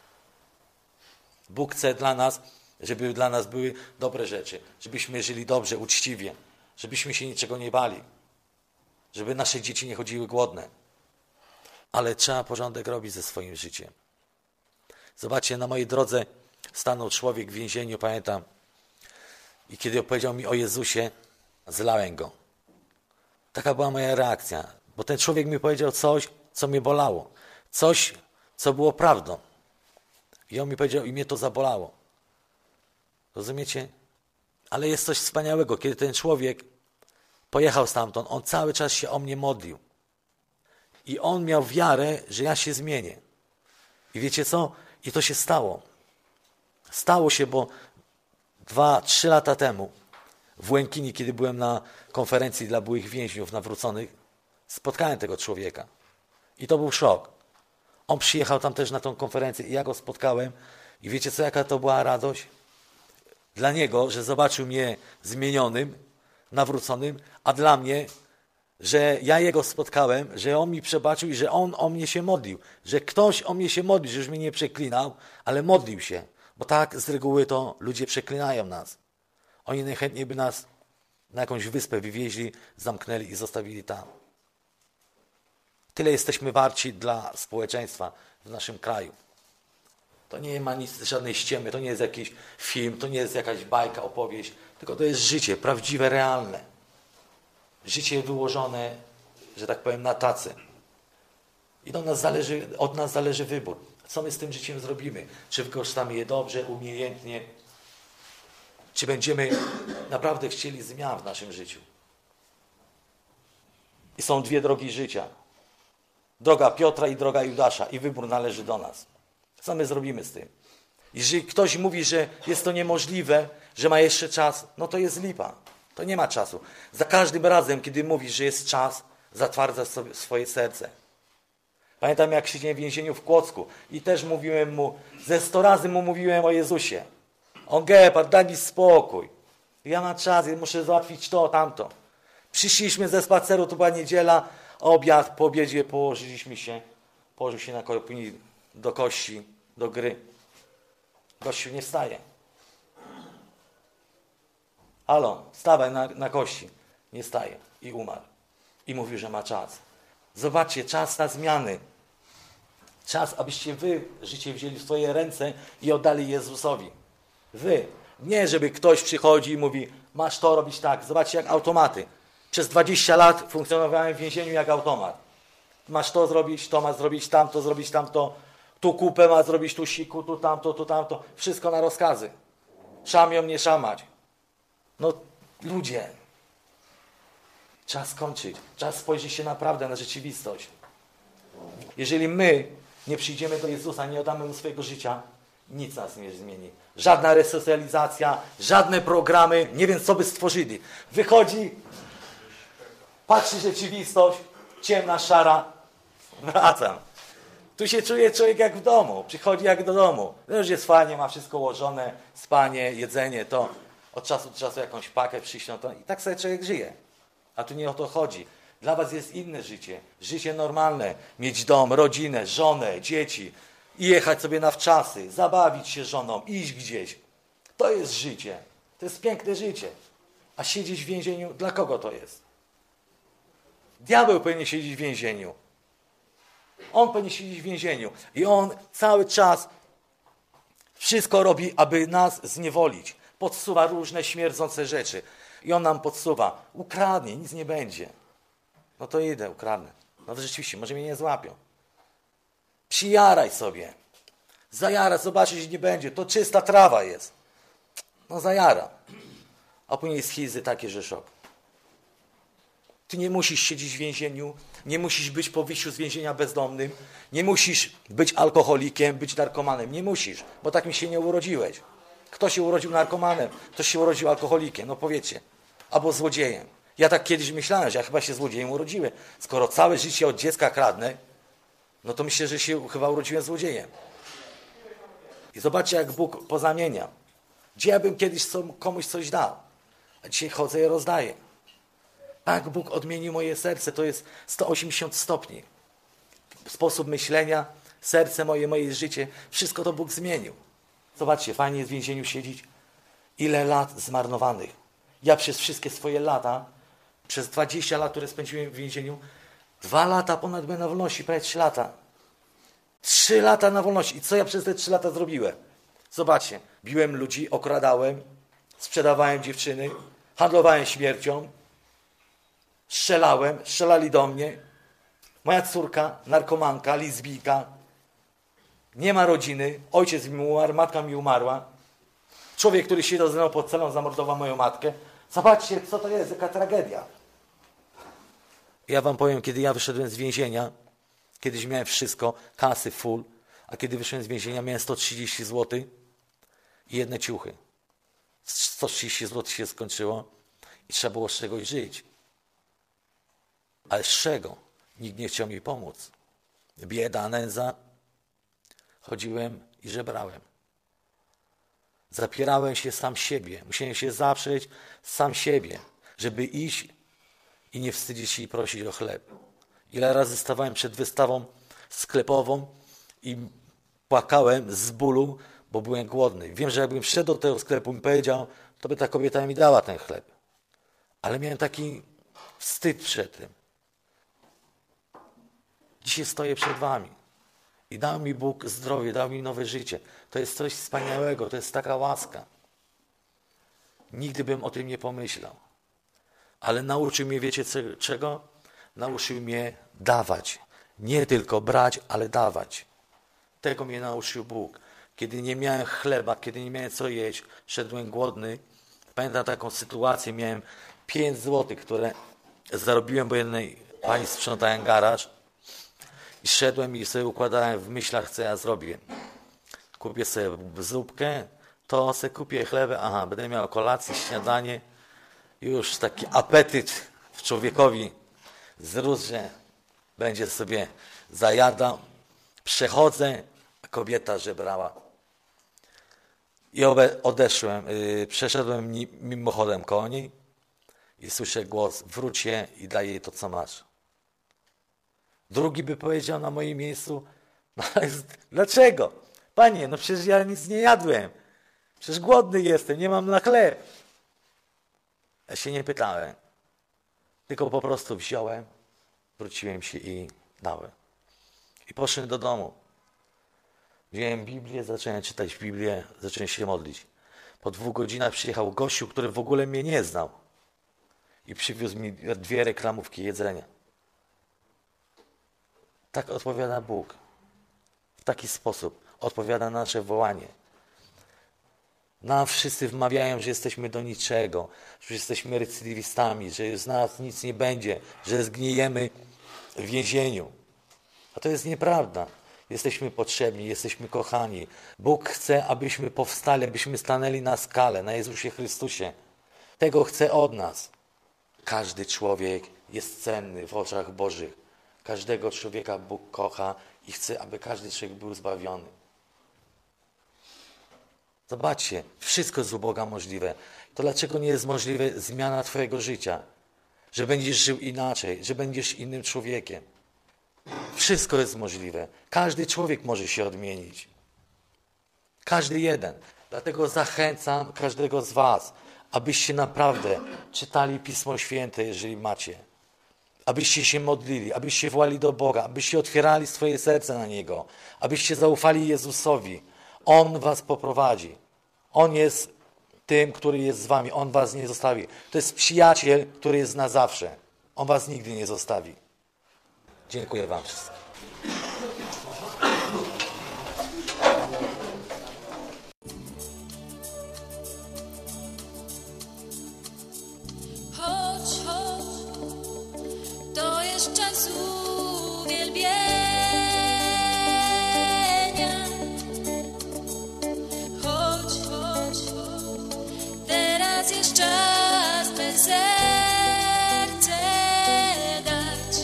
Bóg chce dla nas, żeby dla nas były dobre rzeczy. Żebyśmy żyli dobrze, uczciwie. Żebyśmy się niczego nie bali. Żeby nasze dzieci nie chodziły głodne. Ale trzeba porządek robić ze swoim życiem. Zobaczcie, na mojej drodze stanął człowiek w więzieniu, pamiętam. I kiedy opowiedział mi o Jezusie, zlałem go. Taka była moja reakcja. Bo ten człowiek mi powiedział coś, co mnie bolało. Coś, co było prawdą. I on mi powiedział i mnie to zabolało. Rozumiecie? Ale jest coś wspaniałego, kiedy ten człowiek pojechał stamtąd, on cały czas się o mnie modlił. I on miał wiarę, że ja się zmienię. I wiecie co? I to się stało. Stało się, bo 2-3 lata temu w Łękinie, kiedy byłem na konferencji dla byłych więźniów nawróconych, spotkałem tego człowieka. I to był szok. On przyjechał tam też na tą konferencję i ja go spotkałem. I wiecie co, jaka to była radość? Dla niego, że zobaczył mnie zmienionym, nawróconym, a dla mnie, że ja jego spotkałem, że on mi przebaczył i że on o mnie się modlił. Że ktoś o mnie się modlił, że już mnie nie przeklinał, ale modlił się. Bo tak z reguły to ludzie przeklinają nas. Oni najchętniej by nas na jakąś wyspę wywieźli, zamknęli i zostawili tam. Tyle jesteśmy warci dla społeczeństwa w naszym kraju. To nie ma nic, żadnej ściemy, to nie jest jakiś film, to nie jest jakaś bajka, opowieść, tylko to jest życie, prawdziwe, realne. Życie wyłożone, że tak powiem, na tacy. I od nas zależy wybór. Co my z tym życiem zrobimy? Czy wykorzystamy je dobrze, umiejętnie? Czy będziemy naprawdę chcieli zmian w naszym życiu? I są dwie drogi życia. Droga Piotra i droga Judasza. I wybór należy do nas. Co my zrobimy z tym? Jeżeli ktoś mówi, że jest to niemożliwe, że ma jeszcze czas, no to jest lipa. To nie ma czasu. Za każdym razem, kiedy mówisz, że jest czas, zatwardza sobie swoje serce. Pamiętam, jak siedziałem w więzieniu w Kłodzku i też mówiłem mu, ze 100 razy mu mówiłem o Jezusie. On, Gepard, daj mi spokój. Ja mam czas, ja muszę załatwić to, tamto. Przyszliśmy ze spaceru, to była niedziela, obiad, po obiedzie położył się na kołpni do kości, do gry. Gościu nie wstaje. Halo, wstawaj na kości. Nie staje. I umarł. I mówił, że ma czas. Zobaczcie, czas na zmiany. Czas, abyście wy życie wzięli w swoje ręce i oddali Jezusowi. Wy. Nie, żeby ktoś przychodzi i mówi, masz to robić tak. Zobaczcie, jak automaty. Przez 20 lat funkcjonowałem w więzieniu jak automat. Masz to zrobić, to masz zrobić tamto. Tu kupę ma zrobić, tu siku, tu tamto. Wszystko na rozkazy. Szamią, nie szamać. No, ludzie. Czas skończyć. Czas spojrzeć się naprawdę na rzeczywistość. Jeżeli my nie przyjdziemy do Jezusa, nie oddamy Mu swojego życia, nic nas nie zmieni. Żadna resocjalizacja, żadne programy, nie wiem, co by stworzyli. Wychodzi, patrzy rzeczywistość, ciemna, szara, wracam. Tu się czuje człowiek jak w domu, przychodzi jak do domu. No już jest fajnie, ma wszystko ułożone, spanie, jedzenie, to od czasu do czasu jakąś pakę przyślą, to i tak sobie człowiek żyje. A tu nie o to chodzi. Dla was jest inne życie. Życie normalne. Mieć dom, rodzinę, żonę, dzieci. I jechać sobie na wczasy, zabawić się żoną, iść gdzieś. To jest życie. To jest piękne życie. A siedzieć w więzieniu, dla kogo to jest? Diabeł powinien siedzieć w więzieniu. On powinien siedzieć w więzieniu. I on cały czas wszystko robi, aby nas zniewolić. Podsuwa różne śmierdzące rzeczy. I on nam podsuwa. Ukradnie, nic nie będzie. No to idę, ukradnę. No to rzeczywiście, może mnie nie złapią. Przyjaraj sobie. Zajara, zobaczysz, że nie będzie. To czysta trawa jest. No zajara. A później schizy takie, że szok. Ty nie musisz siedzieć w więzieniu, nie musisz być po wyjściu z więzienia bezdomnym, nie musisz być alkoholikiem, być narkomanem. Nie musisz, bo takim się nie urodziłeś. Kto się urodził narkomanem? Kto się urodził alkoholikiem? No powiecie. Albo złodziejem. Ja tak kiedyś myślałem, że ja chyba się złodziejem urodziłem. Skoro całe życie od dziecka kradnę, no to myślę, że się chyba urodziłem złodziejem. I zobaczcie, jak Bóg pozamienia. Gdzie ja bym kiedyś komuś coś dał, a dzisiaj chodzę i rozdaję. Tak Bóg odmienił moje serce, to jest 180 stopni. Sposób myślenia, serce moje życie, wszystko to Bóg zmienił. Zobaczcie, fajnie jest w więzieniu siedzieć. Ile lat zmarnowanych. Ja przez wszystkie swoje lata, przez 20 lat, które spędziłem w więzieniu, 2 lata ponad byłem na wolności, prawie 3 lata. 3 lata na wolności. I co ja przez te 3 lata zrobiłem? Zobaczcie, biłem ludzi, okradałem, sprzedawałem dziewczyny, handlowałem śmiercią, strzelałem, strzelali do mnie. Moja córka, narkomanka, lesbijka, nie ma rodziny, ojciec mi umarł, matka mi umarła. Człowiek, który siedział ze mną pod celą, zamordował moją matkę. Zobaczcie, co to jest, jaka tragedia. Ja wam powiem, kiedy ja wyszedłem z więzienia, kiedyś miałem wszystko, kasy full, a kiedy wyszedłem z więzienia, miałem 130 zł i jedne ciuchy. 130 zł się skończyło i trzeba było z czegoś żyć. Ale z czego? Nikt nie chciał mi pomóc. Bieda, nędza. Chodziłem i żebrałem. Zapierałem się sam siebie. Musiałem się zaprzeć sam siebie, żeby iść i nie wstydzić się i prosić o chleb. Ile razy stawałem przed wystawą sklepową i płakałem z bólu, bo byłem głodny. Wiem, że jakbym wszedł do tego sklepu i powiedział, to by ta kobieta mi dała ten chleb. Ale miałem taki wstyd przed tym. Dzisiaj stoję przed wami i dał mi Bóg zdrowie, dał mi nowe życie. To jest coś wspaniałego, to jest taka łaska. Nigdy bym o tym nie pomyślał. Ale nauczył mnie, wiecie czego? Nauczył mnie dawać. Nie tylko brać, ale dawać. Tego mnie nauczył Bóg. Kiedy nie miałem chleba, kiedy nie miałem co jeść, szedłem głodny. Pamiętam taką sytuację, miałem 5 zł, które zarobiłem, bo jednej pani sprzątałem garaż. I szedłem i sobie układałem w myślach, co ja zrobię. Kupię sobie zupkę, to sobie kupię chlebę, będę miał kolację, śniadanie. Już taki apetyt w człowiekowi zrósł, że będzie sobie zajadał. Przechodzę, a kobieta żebrała. I odeszłem, przeszedłem mimochodem koło niej i słyszę głos, wróć się i daj jej to, co masz. Drugi by powiedział na moim miejscu, no ale dlaczego? Panie, no przecież ja nic nie jadłem. Przecież głodny jestem, nie mam na chleb. Ja się nie pytałem. Tylko po prostu wziąłem, wróciłem się i dałem. I poszedłem do domu. Wziąłem Biblię, zacząłem czytać Biblię, zacząłem się modlić. Po 2 godzinach przyjechał gościu, który w ogóle mnie nie znał. I przywiózł mi 2 reklamówki jedzenia. Tak odpowiada Bóg. W taki sposób odpowiada na nasze wołanie. Nam wszyscy wmawiają, że jesteśmy do niczego, że jesteśmy recydywistami, że z nas nic nie będzie, że zgnijemy w więzieniu. A to jest nieprawda. Jesteśmy potrzebni, jesteśmy kochani. Bóg chce, abyśmy powstali, abyśmy stanęli na skale, na Jezusie Chrystusie. Tego chce od nas. Każdy człowiek jest cenny w oczach Bożych. Każdego człowieka Bóg kocha i chce, aby każdy człowiek był zbawiony. Zobaczcie, wszystko jest u Boga możliwe. To dlaczego nie jest możliwe zmiana twojego życia? Że będziesz żył inaczej, że będziesz innym człowiekiem. Wszystko jest możliwe. Każdy człowiek może się odmienić. Każdy jeden. Dlatego zachęcam każdego z was, abyście naprawdę czytali Pismo Święte, jeżeli macie. Abyście się modlili, abyście wołali do Boga, abyście otwierali swoje serce na Niego, abyście zaufali Jezusowi. On was poprowadzi. On jest tym, który jest z wami. On was nie zostawi. To jest przyjaciel, który jest na zawsze. On was nigdy nie zostawi. Dziękuję wam wszystkim.
Chodź, chodź, to jest czas uwielbienia. Chodź, chodź, teraz jest czas, by serce dać.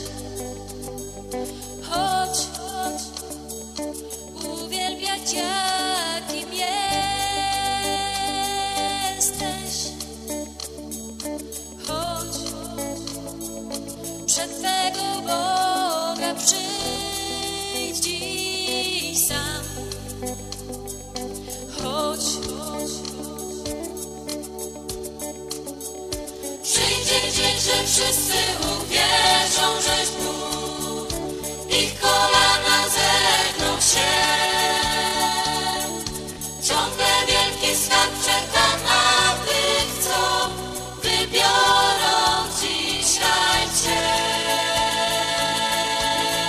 Chodź, chodź, uwielbiać jakim jesteś. Chodź, przed Twego Boga przyjdź dziś sam. Chodź, przyjdzie dzień, że wszyscy uwierzą, żeś Bóg. Ich kolana zegną się. Ciągle wielki skarb czeka na tych, co wybiorą dzisiaj Cię.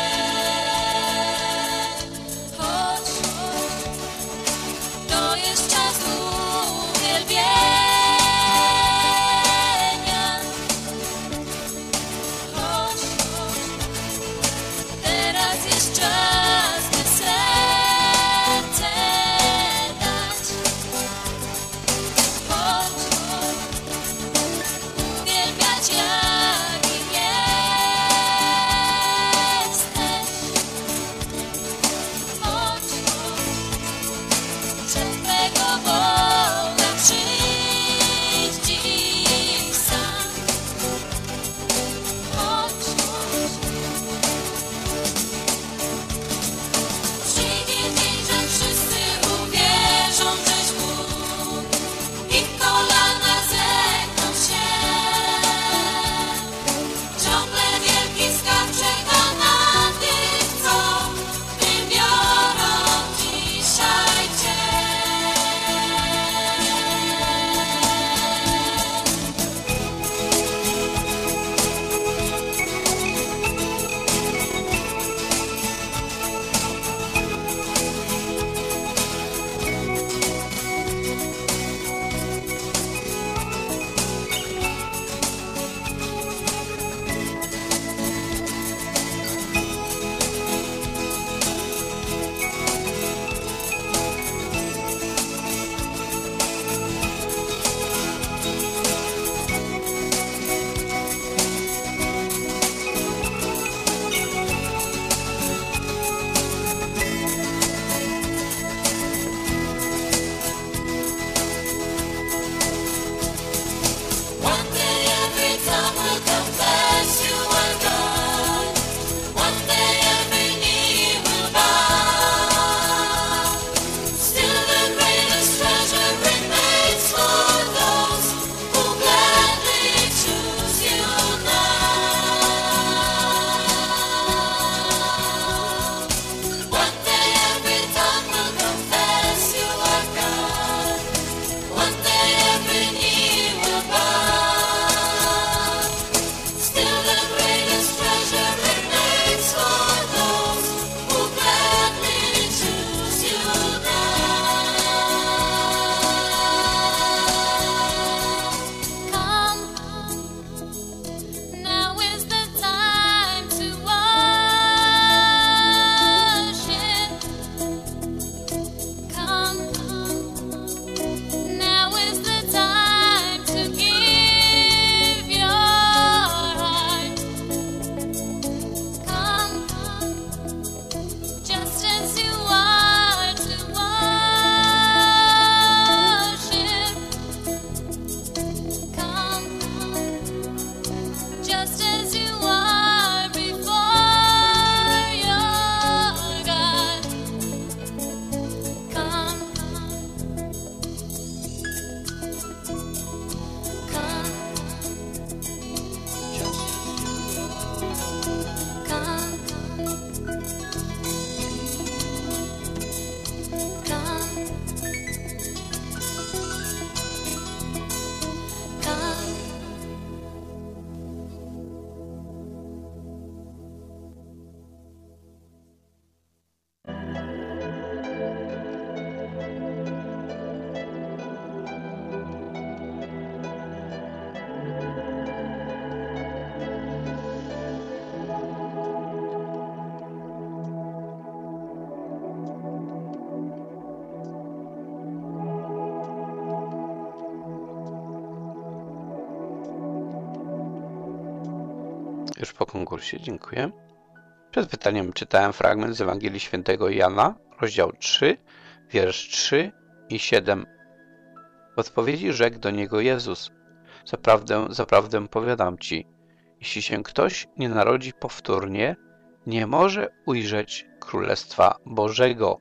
Już po konkursie, dziękuję. Przed pytaniem czytałem fragment z Ewangelii Świętego Jana, rozdział 3, wiersz 3 i 7. W odpowiedzi rzekł do niego Jezus: Zaprawdę, zaprawdę powiadam ci, jeśli się ktoś nie narodzi powtórnie, nie może ujrzeć Królestwa Bożego.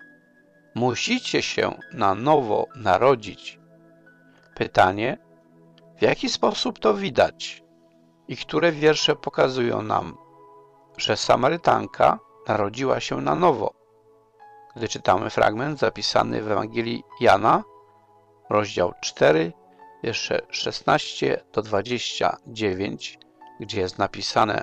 Musicie się na nowo narodzić. Pytanie, w jaki sposób to widać i które wiersze pokazują nam, że Samarytanka narodziła się na nowo? Gdy czytamy fragment zapisany w Ewangelii Jana, rozdział 4, wiersze 16 do 29, gdzie jest napisane: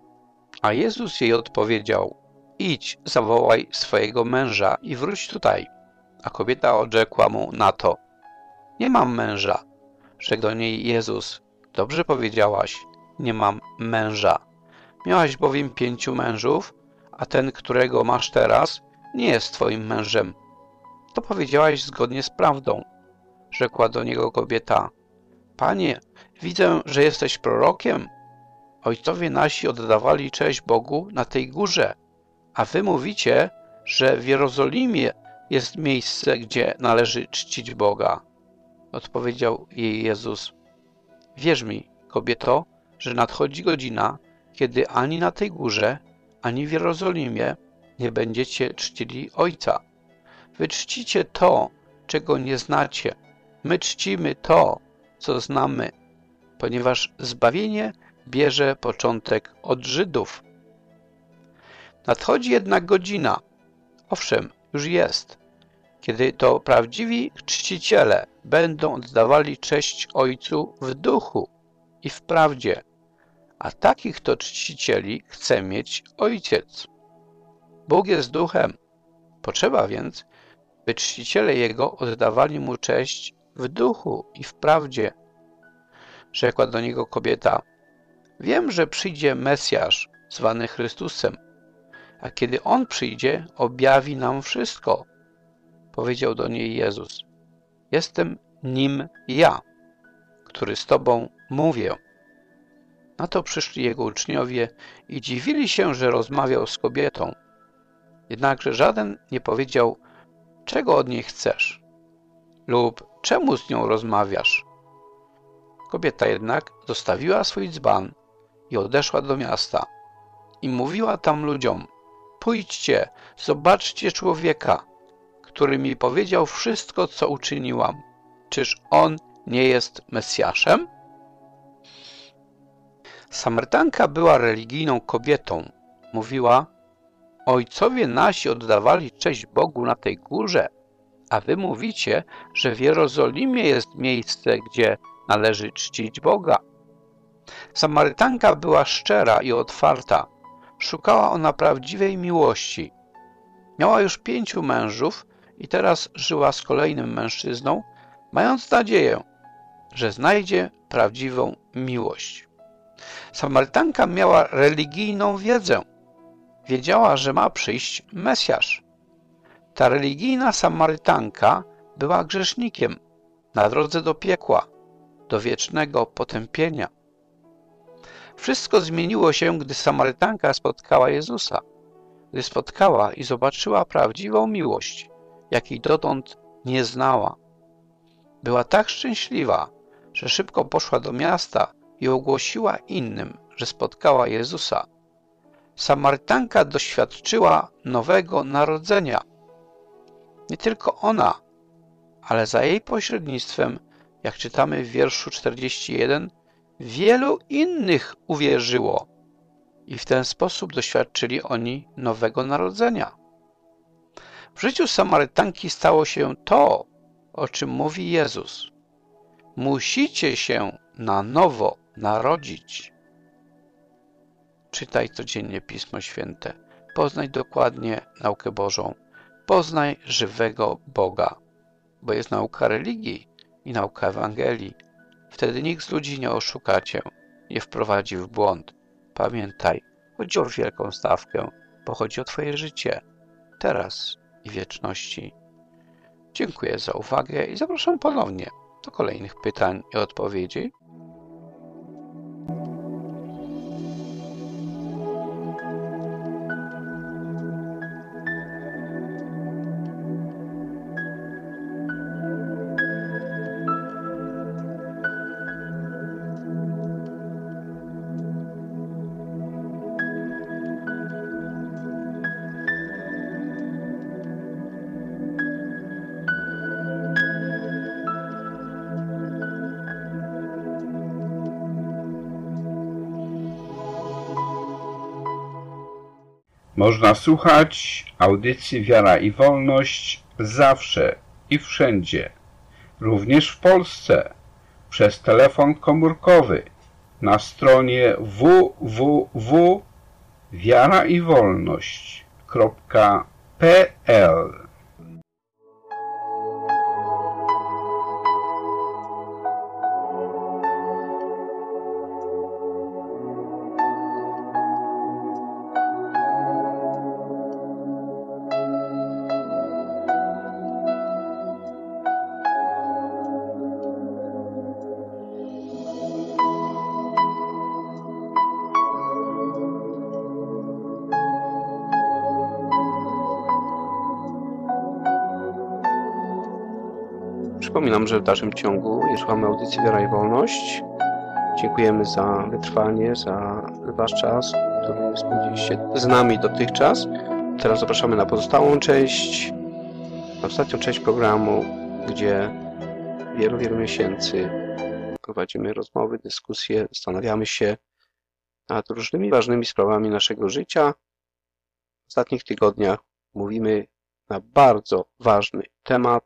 A Jezus jej odpowiedział: Idź, zawołaj swojego męża i wróć tutaj. A kobieta odrzekła mu na to: Nie mam męża. Rzekł do niej Jezus: Dobrze powiedziałaś, nie mam męża. Miałaś bowiem 5 mężów, a ten, którego masz teraz, nie jest twoim mężem. To powiedziałaś zgodnie z prawdą. Rzekła do niego kobieta: Panie, widzę, że jesteś prorokiem. Ojcowie nasi oddawali cześć Bogu na tej górze, a wy mówicie, że w Jerozolimie jest miejsce, gdzie należy czcić Boga. Odpowiedział jej Jezus: Wierz mi, kobieto, że nadchodzi godzina, kiedy ani na tej górze, ani w Jerozolimie nie będziecie czcili Ojca. Wy czcicie to, czego nie znacie. My czcimy to, co znamy, ponieważ zbawienie bierze początek od Żydów. Nadchodzi jednak godzina, owszem, już jest, kiedy to prawdziwi czciciele będą oddawali cześć Ojcu w duchu i w prawdzie, a takich to czcicieli chce mieć Ojciec. Bóg jest duchem, potrzeba więc, by czciciele Jego oddawali Mu cześć w duchu i w prawdzie. Rzekła do niego kobieta: Wiem, że przyjdzie Mesjasz, zwany Chrystusem, a kiedy On przyjdzie, objawi nam wszystko. Powiedział do niej Jezus: Jestem nim ja, który z Tobą mówię. Na to przyszli Jego uczniowie i dziwili się, że rozmawiał z kobietą. Jednakże żaden nie powiedział: Czego od niej chcesz? Lub czemu z nią rozmawiasz? Kobieta jednak zostawiła swój dzban i odeszła do miasta i mówiła tam ludziom: Pójdźcie, zobaczcie człowieka, który mi powiedział wszystko, co uczyniłam. Czyż on nie jest Mesjaszem? Samarytanka była religijną kobietą. Mówiła: Ojcowie nasi oddawali cześć Bogu na tej górze, a wy mówicie, że w Jerozolimie jest miejsce, gdzie należy czcić Boga. Samarytanka była szczera i otwarta. Szukała ona prawdziwej miłości. Miała już 5 mężów i teraz żyła z kolejnym mężczyzną, mając nadzieję, że znajdzie prawdziwą miłość. Samarytanka miała religijną wiedzę. Wiedziała, że ma przyjść Mesjasz. Ta religijna Samarytanka była grzesznikiem na drodze do piekła, do wiecznego potępienia. Wszystko zmieniło się, gdy Samarytanka spotkała Jezusa. Gdy spotkała i zobaczyła prawdziwą miłość, jakiej dotąd nie znała. Była tak szczęśliwa, że szybko poszła do miasta i ogłosiła innym, że spotkała Jezusa. Samarytanka doświadczyła nowego narodzenia. Nie tylko ona, ale za jej pośrednictwem, jak czytamy w wierszu 41, wielu innych uwierzyło i w ten sposób doświadczyli oni nowego narodzenia. W życiu Samarytanki stało się to, o czym mówi Jezus. Musicie się na nowo narodzić. Czytaj codziennie Pismo Święte. Poznaj dokładnie naukę Bożą. Poznaj żywego Boga, bo jest nauka religii i nauka Ewangelii. Wtedy nikt z ludzi nie oszuka cię, nie wprowadzi w błąd. Pamiętaj, chodzi o wielką stawkę, bo chodzi o twoje życie, teraz i wieczności. Dziękuję za uwagę i zapraszam ponownie do kolejnych pytań i odpowiedzi.
Można słuchać audycji Wiara i Wolność zawsze i wszędzie, również w Polsce, przez telefon komórkowy na stronie www.wiaraiwolność.pl.
Przypominam, że w dalszym ciągu słuchamy audycji Wiara i Wolność. Dziękujemy za wytrwanie, za Wasz czas, który spędziliście z nami dotychczas. Teraz zapraszamy na pozostałą część, na ostatnią część programu, gdzie wielu miesięcy prowadzimy rozmowy, dyskusje, zastanawiamy się nad różnymi ważnymi sprawami naszego życia. W ostatnich tygodniach mówimy na bardzo ważny temat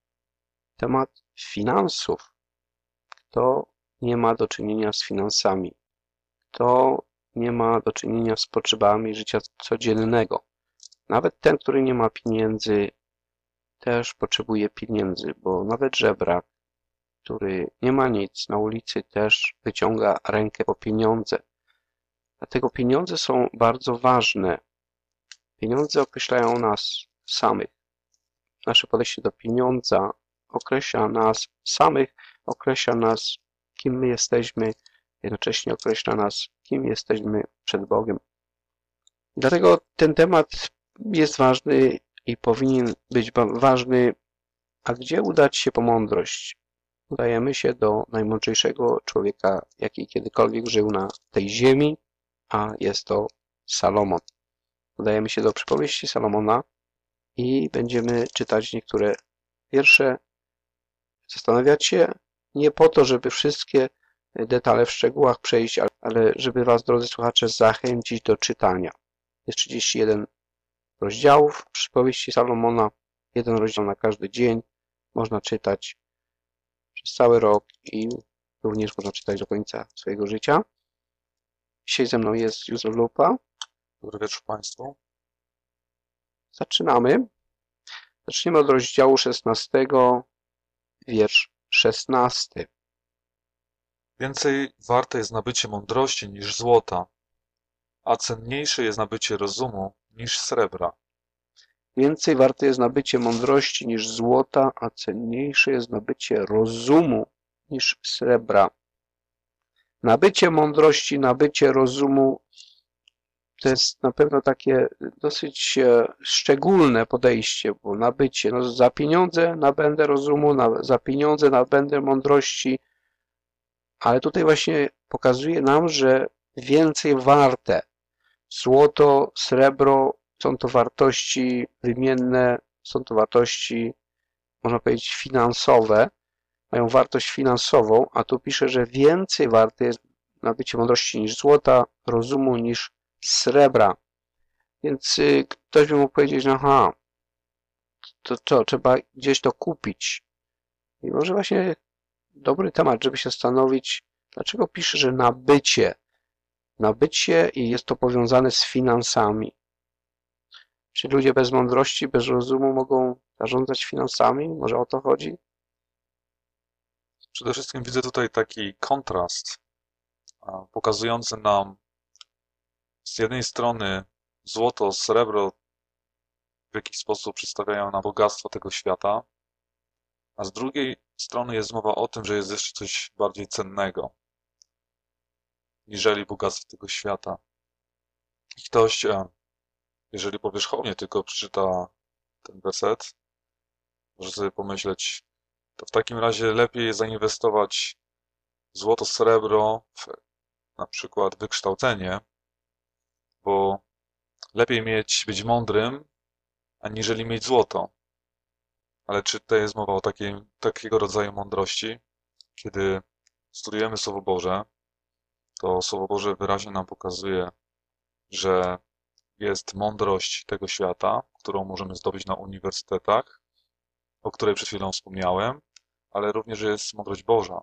finansów. Kto nie ma do czynienia z finansami? Kto nie ma do czynienia z potrzebami życia codziennego? Nawet ten, który nie ma pieniędzy, też potrzebuje pieniędzy, bo nawet żebrak, który nie ma nic na ulicy, też wyciąga rękę po pieniądze. Dlatego pieniądze są bardzo ważne. Pieniądze określają nas samych. Nasze podejście do pieniądza określa nas samych, określa nas, kim my jesteśmy, jednocześnie określa nas, kim jesteśmy przed Bogiem. Dlatego ten temat jest ważny i powinien być ważny. A gdzie udać się po mądrość? Udajemy się do najmądrzejszego człowieka, jaki kiedykolwiek żył na tej ziemi, a jest to Salomon. Udajemy się do przypowieści Salomona i będziemy czytać niektóre wiersze, zastanawiać się nie po to, żeby wszystkie detale w szczegółach przejść, ale żeby Was, drodzy słuchacze, zachęcić do czytania. Jest 31 rozdziałów przypowieści Salomona, jeden rozdział na każdy dzień. Można czytać przez cały rok i również można czytać do końca swojego życia. Dzisiaj ze mną jest Józef Lupa.
Dobry wieczór Państwu.
Zaczynamy. Zaczniemy od rozdziału 16, wiersz 16.
Więcej warte jest nabycie mądrości niż złota, a cenniejsze jest nabycie rozumu niż srebra.
Więcej warte jest nabycie mądrości niż złota, a cenniejsze jest nabycie rozumu niż srebra. Nabycie mądrości, nabycie rozumu to jest na pewno takie dosyć szczególne podejście, bo nabycie, no za pieniądze nabędę rozumu, za pieniądze nabędę mądrości, ale tutaj właśnie pokazuje nam, że więcej warte. Złoto, srebro są to wartości wymienne, są to wartości, można powiedzieć, finansowe, mają wartość finansową, a tu pisze, że więcej warte jest nabycie mądrości niż złota, rozumu niż srebra. Więc ktoś by mógł powiedzieć, aha, to co, trzeba gdzieś to kupić. I może właśnie dobry temat, żeby się zastanowić, dlaczego pisze, że nabycie. Nabycie i jest to powiązane z finansami. Czy ludzie bez mądrości, bez rozumu mogą zarządzać finansami? Może o to chodzi?
Przede wszystkim widzę tutaj taki kontrast pokazujący nam z jednej strony złoto, srebro w jakiś sposób przedstawiają nam bogactwo tego świata, a z drugiej strony jest mowa o tym, że jest jeszcze coś bardziej cennego niżeli bogactwo tego świata. I ktoś, jeżeli powierzchownie tylko przeczyta ten werset, może sobie pomyśleć, to w takim razie lepiej zainwestować złoto, srebro w na przykład wykształcenie, bo lepiej być mądrym, aniżeli mieć złoto. Ale czy tutaj jest mowa o takiego rodzaju mądrości? Kiedy studujemy Słowo Boże, to Słowo Boże wyraźnie nam pokazuje, że jest mądrość tego świata, którą możemy zdobyć na uniwersytetach, o której przed chwilą wspomniałem, ale również jest mądrość Boża.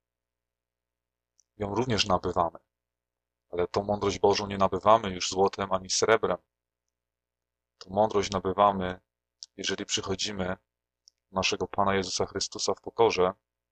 Ją również nabywamy. Ale tą mądrość Bożą nie nabywamy już złotem ani srebrem. Tą mądrość nabywamy, jeżeli przychodzimy do naszego Pana Jezusa Chrystusa w pokorze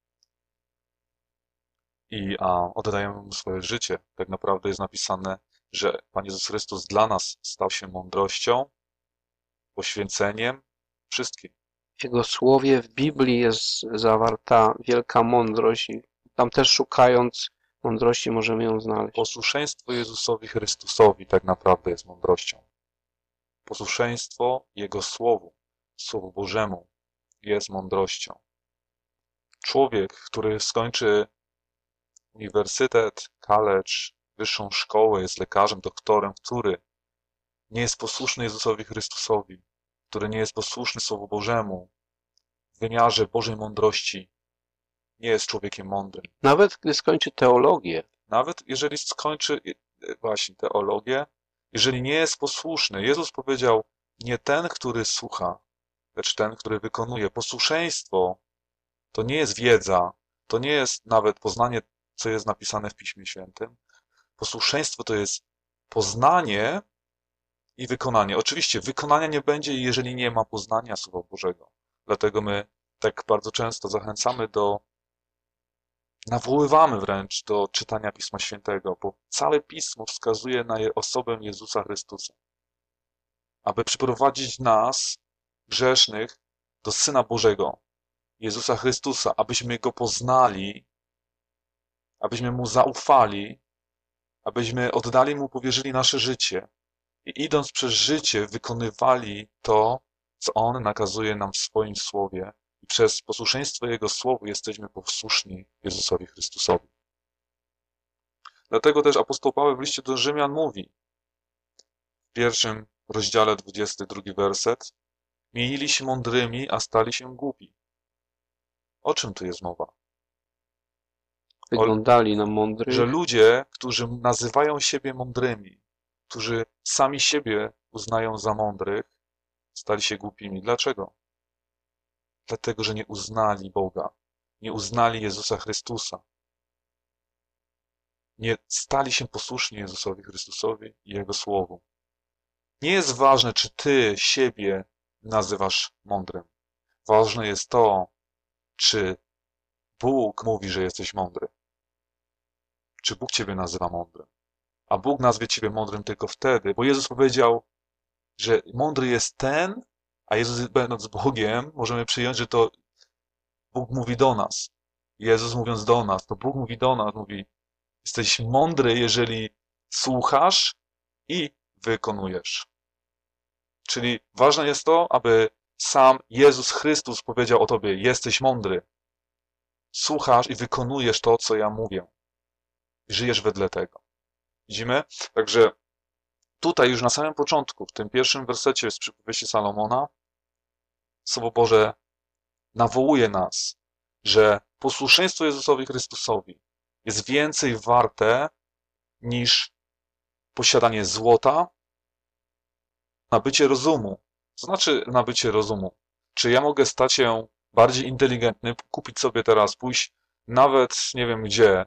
i oddajemy Mu swoje życie. Tak naprawdę jest napisane, że Pan Jezus Chrystus dla nas stał się mądrością, poświęceniem wszystkim.
W Jego słowie w Biblii jest zawarta wielka mądrość i tam też szukając mądrości możemy ją znaleźć.
Posłuszeństwo Jezusowi Chrystusowi tak naprawdę jest mądrością. Posłuszeństwo Jego Słowu, Słowu Bożemu jest mądrością. Człowiek, który skończy uniwersytet, college, wyższą szkołę, jest lekarzem, doktorem, który nie jest posłuszny Jezusowi Chrystusowi, który nie jest posłuszny Słowu Bożemu w wymiarze Bożej mądrości, nie jest człowiekiem mądrym.
Nawet gdy skończy teologię.
Nawet jeżeli skończy właśnie teologię, jeżeli nie jest posłuszny. Jezus powiedział, nie ten, który słucha, lecz ten, który wykonuje. Posłuszeństwo to nie jest wiedza, to nie jest nawet poznanie, co jest napisane w Piśmie Świętym. Posłuszeństwo to jest poznanie i wykonanie. Oczywiście wykonania nie będzie, jeżeli nie ma poznania Słowa Bożego. Dlatego my tak bardzo często zachęcamy nawoływamy wręcz do czytania Pisma Świętego, bo całe Pismo wskazuje na osobę Jezusa Chrystusa. Aby przyprowadzić nas, grzesznych, do Syna Bożego, Jezusa Chrystusa, abyśmy Go poznali, abyśmy Mu zaufali, abyśmy oddali Mu, powierzyli nasze życie i idąc przez życie wykonywali to, co On nakazuje nam w swoim Słowie i przez posłuszeństwo Jego Słowu jesteśmy posłuszni Jezusowi Chrystusowi. Dlatego też apostoł Paweł w liście do Rzymian mówi w 1 rozdziale 22 werset: mienili się mądrymi, a stali się głupi. O czym tu jest mowa?
Wyglądali na mądrych.
Że ludzie, którzy nazywają siebie mądrymi, którzy sami siebie uznają za mądrych, stali się głupimi. Dlaczego? Dlatego, że nie uznali Boga, nie uznali Jezusa Chrystusa. Nie stali się posłuszni Jezusowi Chrystusowi i Jego Słowu. Nie jest ważne, czy ty siebie nazywasz mądrym. Ważne jest to, czy Bóg mówi, że jesteś mądry. Czy Bóg ciebie nazywa mądrym. A Bóg nazwie ciebie mądrym tylko wtedy, bo Jezus powiedział, że mądry jest ten, a Jezus będąc Bogiem, możemy przyjąć, że to Bóg mówi do nas. Jezus mówiąc do nas, to Bóg mówi do nas, mówi, jesteś mądry, jeżeli słuchasz i wykonujesz. Czyli ważne jest to, aby sam Jezus Chrystus powiedział o tobie, jesteś mądry. Słuchasz i wykonujesz to, co ja mówię. Żyjesz wedle tego. Widzimy? Także tutaj już na samym początku, w tym pierwszym wersecie z przypowieści Salomona, Słowo Boże nawołuje nas, że posłuszeństwo Jezusowi Chrystusowi jest więcej warte niż posiadanie złota, nabycie rozumu. Co znaczy nabycie rozumu? Czy ja mogę stać się bardziej inteligentny, kupić sobie teraz, pójść nawet nie wiem gdzie,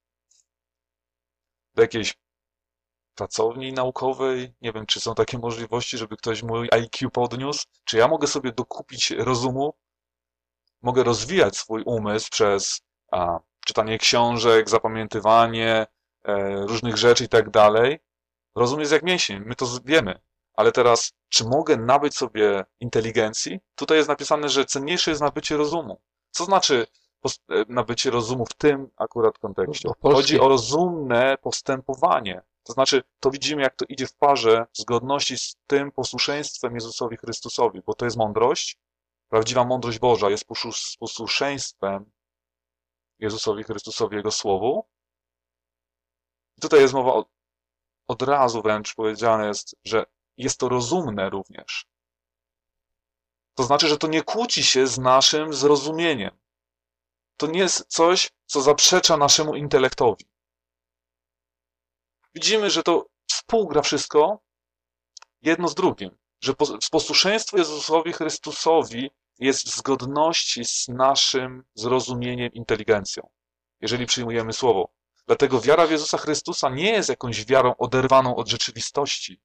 do jakiejś pracowni naukowej, nie wiem, czy są takie możliwości, żeby ktoś mój IQ podniósł, czy ja mogę sobie dokupić rozumu, mogę rozwijać swój umysł przez czytanie książek, zapamiętywanie różnych rzeczy i tak dalej. Rozum jest jak mięsień, my to wiemy, ale teraz, czy mogę nabyć sobie inteligencji? Tutaj jest napisane, że cenniejsze jest nabycie rozumu. Co znaczy nabycie rozumu w tym akurat kontekście? Chodzi o rozumne postępowanie. To znaczy, to widzimy, jak to idzie w parze w zgodności z tym posłuszeństwem Jezusowi Chrystusowi, bo to jest mądrość. Prawdziwa mądrość Boża jest posłuszeństwem Jezusowi Chrystusowi, Jego Słowu. I tutaj jest mowa od razu wręcz powiedziane jest, że jest to rozumne również. To znaczy, że to nie kłóci się z naszym zrozumieniem. To nie jest coś, co zaprzecza naszemu intelektowi. Widzimy, że to współgra wszystko jedno z drugim, że posłuszeństwo Jezusowi Chrystusowi jest w zgodności z naszym zrozumieniem, inteligencją, jeżeli przyjmujemy Słowo. Dlatego wiara w Jezusa Chrystusa nie jest jakąś wiarą oderwaną od rzeczywistości.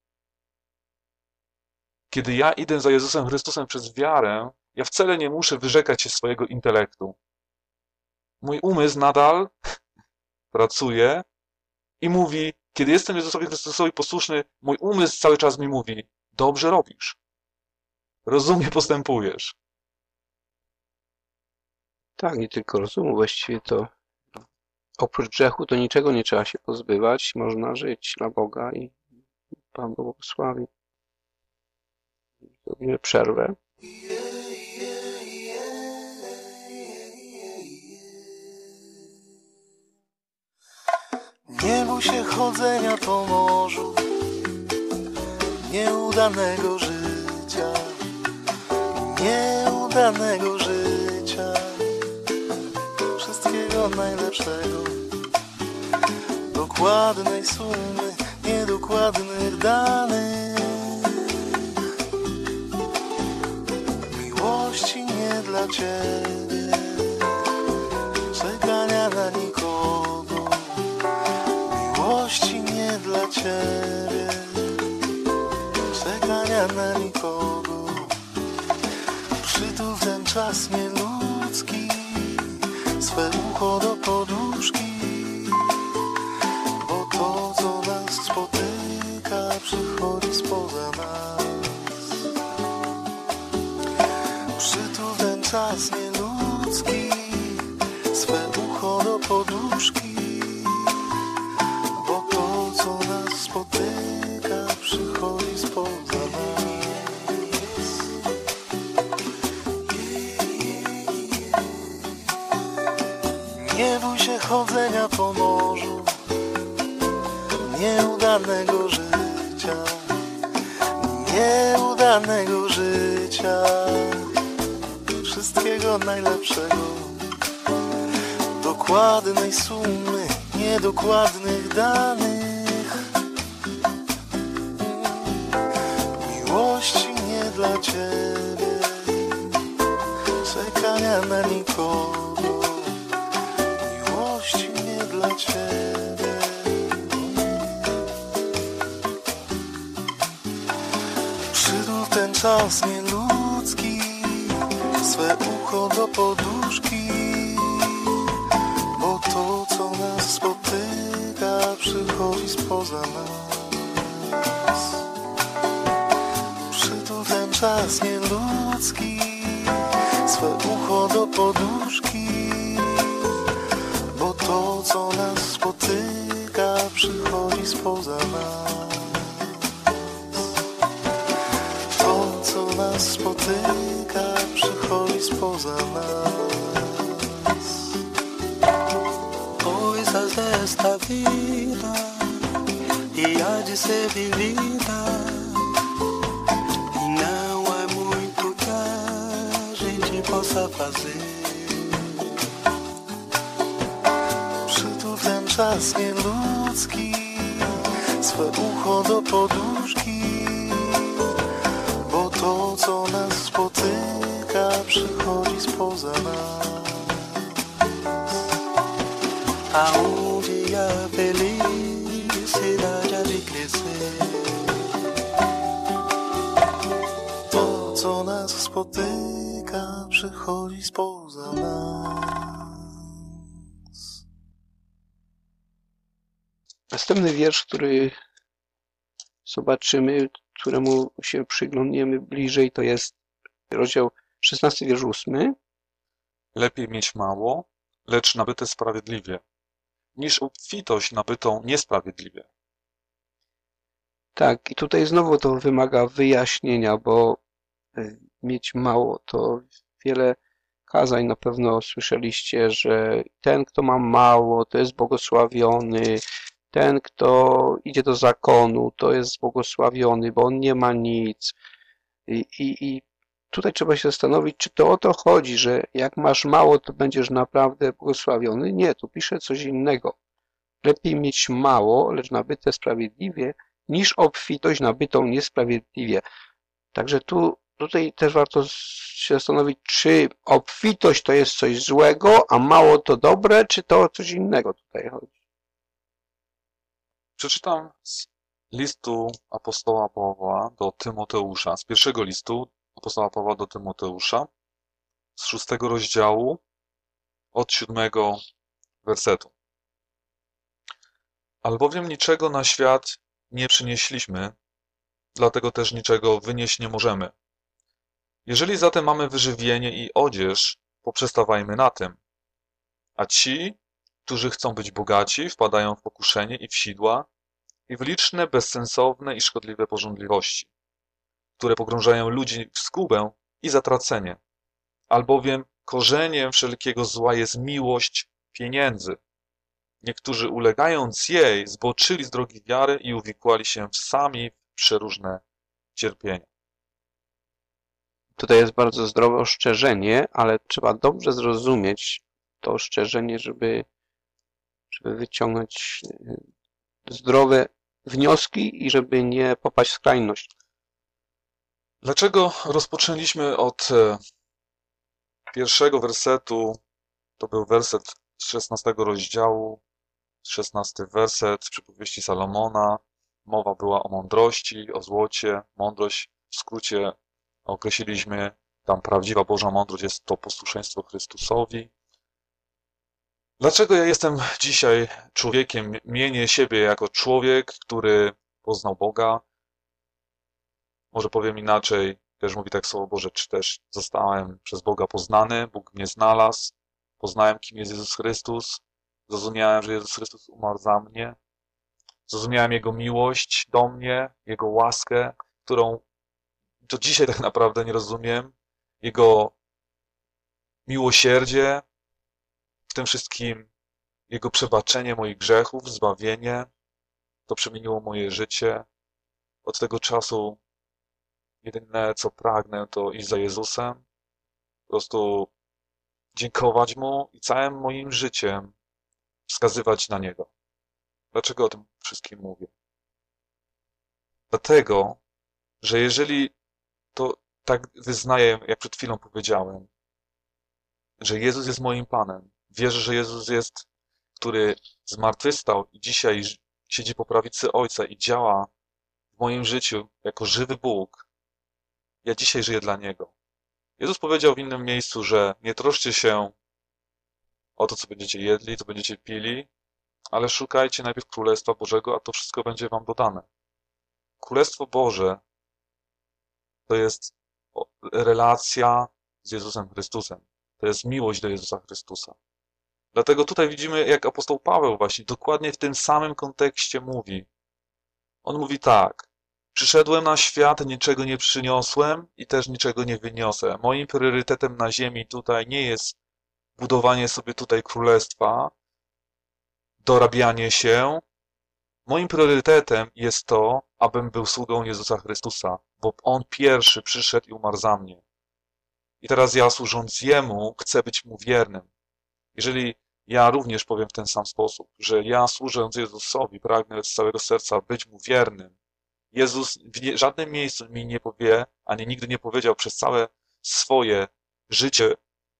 Kiedy ja idę za Jezusem Chrystusem przez wiarę, ja wcale nie muszę wyrzekać się swojego intelektu. Mój umysł nadal pracuje i mówi, kiedy jestem Jezusowi Chrystusowi posłuszny, mój umysł cały czas mi mówi, dobrze robisz, rozumnie postępujesz.
Tak, nie tylko rozumu, właściwie to oprócz grzechu to niczego nie trzeba się pozbywać, można żyć dla Boga i Pan błogosławi. Zrobimy przerwę.
Nie bój się chodzenia po morzu, nieudanego życia, nieudanego życia, wszystkiego najlepszego, dokładnej sumy, niedokładnych danych, miłości nie dla ciebie, czekania na nikogo, miłości nie dla ciebie, czekania na nikogo. Przytul ten czas nieludzki, swe ucho do poduszki, bo to, co nas spotyka, przychodzi spoza nas. Przytul ten czas nieludzki, swe ucho do poduszki, bo to, co nas spotyka, przychodzi spoza nas. Nie bój się chodzenia po morzu, nieudanego życia, nieudanego życia, wszystkiego najlepszego, dokładnej sumy, niedokładnych danych, miłości nie dla ciebie, czekania na nikogo, miłości nie dla ciebie. Przytul ten czas nieludzki, swe ucho do poduszki, bo to, co nas spotyka, przychodzi spoza nas. Przytul ten czas nieludzki, swe ucho do poduszki, bo to, co nas spotyka, przychodzi spoza nas. To, co nas spotyka, przychodzi spoza nas.
Coisas desta vida e há de ser vivida, e não há muito que a gente possa fazer.
Przytul ten czas nieludzki, swe ucho do poduszki, bo to, co nas spotyka, przychodzi spoza nas.
Aonde a felicidade há de crescer.
To, co nas spotyka, przychodzi spoza nas.
Następny wiersz, który zobaczymy, któremu się przyglądniemy bliżej, to jest rozdział 16, wiersz 8.
Lepiej mieć mało, lecz nabyte sprawiedliwie, niż obfitość nabytą niesprawiedliwie.
Tak, i tutaj znowu to wymaga wyjaśnienia, bo mieć mało to wiele kazań na pewno słyszeliście, że ten, kto ma mało, to jest błogosławiony, ten, kto idzie do zakonu, to jest błogosławiony, bo on nie ma nic. I tutaj trzeba się zastanowić, czy to o to chodzi, że jak masz mało, to będziesz naprawdę błogosławiony. Nie, tu pisze coś innego. Lepiej mieć mało, lecz nabyte sprawiedliwie, niż obfitość nabytą niesprawiedliwie. Także tutaj też warto się zastanowić, czy obfitość to jest coś złego, a mało to dobre, czy to coś innego tutaj chodzi.
Przeczytam z listu apostoła Pawła do Tymoteusza, z pierwszego listu apostoła Pawła do Tymoteusza, z 6 rozdziału, od 7 wersetu. Albowiem niczego na świat nie przynieśliśmy, dlatego też niczego wynieść nie możemy. Jeżeli zatem mamy wyżywienie i odzież, poprzestawajmy na tym. A ci, którzy chcą być bogaci, wpadają w pokuszenie i w sidła, i w liczne, bezsensowne i szkodliwe pożądliwości, które pogrążają ludzi w zgubę i zatracenie. Albowiem korzeniem wszelkiego zła jest miłość pieniędzy. Niektórzy ulegając jej zboczyli z drogi wiary i uwikłali się sami w przeróżne cierpienia.
Tutaj jest bardzo zdrowe ostrzeżenie, ale trzeba dobrze zrozumieć to ostrzeżenie, żeby wyciągnąć zdrowe wnioski i żeby nie popaść w skrajność.
Dlaczego rozpoczęliśmy od pierwszego wersetu? To był werset z 16 rozdziału, 16 werset z przypowieści Salomona. Mowa była o mądrości, o złocie. Mądrość w skrócie określiliśmy, tam prawdziwa Boża mądrość jest to posłuszeństwo Chrystusowi. Dlaczego ja jestem dzisiaj człowiekiem, mienię siebie jako człowiek, który poznał Boga? Może powiem inaczej, też mówi tak Słowo Boże, czy też zostałem przez Boga poznany, Bóg mnie znalazł, poznałem, kim jest Jezus Chrystus, zrozumiałem, że Jezus Chrystus umarł za mnie, zrozumiałem Jego miłość do mnie, Jego łaskę, którą do dzisiaj tak naprawdę nie rozumiem, Jego miłosierdzie, w tym wszystkim Jego przebaczenie moich grzechów, zbawienie, to przemieniło moje życie. Od tego czasu jedyne, co pragnę, to iść za Jezusem, po prostu dziękować Mu i całym moim życiem wskazywać na Niego. Dlaczego o tym wszystkim mówię? Dlatego, że jeżeli to tak wyznaję, jak przed chwilą powiedziałem, że Jezus jest moim Panem, wierzę, że Jezus jest, który zmartwychwstał i dzisiaj siedzi po prawicy Ojca i działa w moim życiu jako żywy Bóg, ja dzisiaj żyję dla Niego. Jezus powiedział w innym miejscu, że nie troszcie się o to, co będziecie jedli, co będziecie pili, ale szukajcie najpierw Królestwa Bożego, a to wszystko będzie wam dodane. Królestwo Boże to jest relacja z Jezusem Chrystusem. To jest miłość do Jezusa Chrystusa. Dlatego tutaj widzimy, jak apostoł Paweł właśnie dokładnie w tym samym kontekście mówi. On mówi tak: przyszedłem na świat, niczego nie przyniosłem i też niczego nie wyniosę. Moim priorytetem na ziemi tutaj nie jest budowanie sobie tutaj królestwa, dorabianie się. Moim priorytetem jest to, abym był sługą Jezusa Chrystusa, bo On pierwszy przyszedł i umarł za mnie. I teraz ja, służąc Jemu, chcę być Mu wiernym. Jeżeli ja również powiem w ten sam sposób, że ja, służąc Jezusowi, pragnę z całego serca być Mu wiernym, Jezus w żadnym miejscu mi nie powie, ani nigdy nie powiedział przez całe swoje życie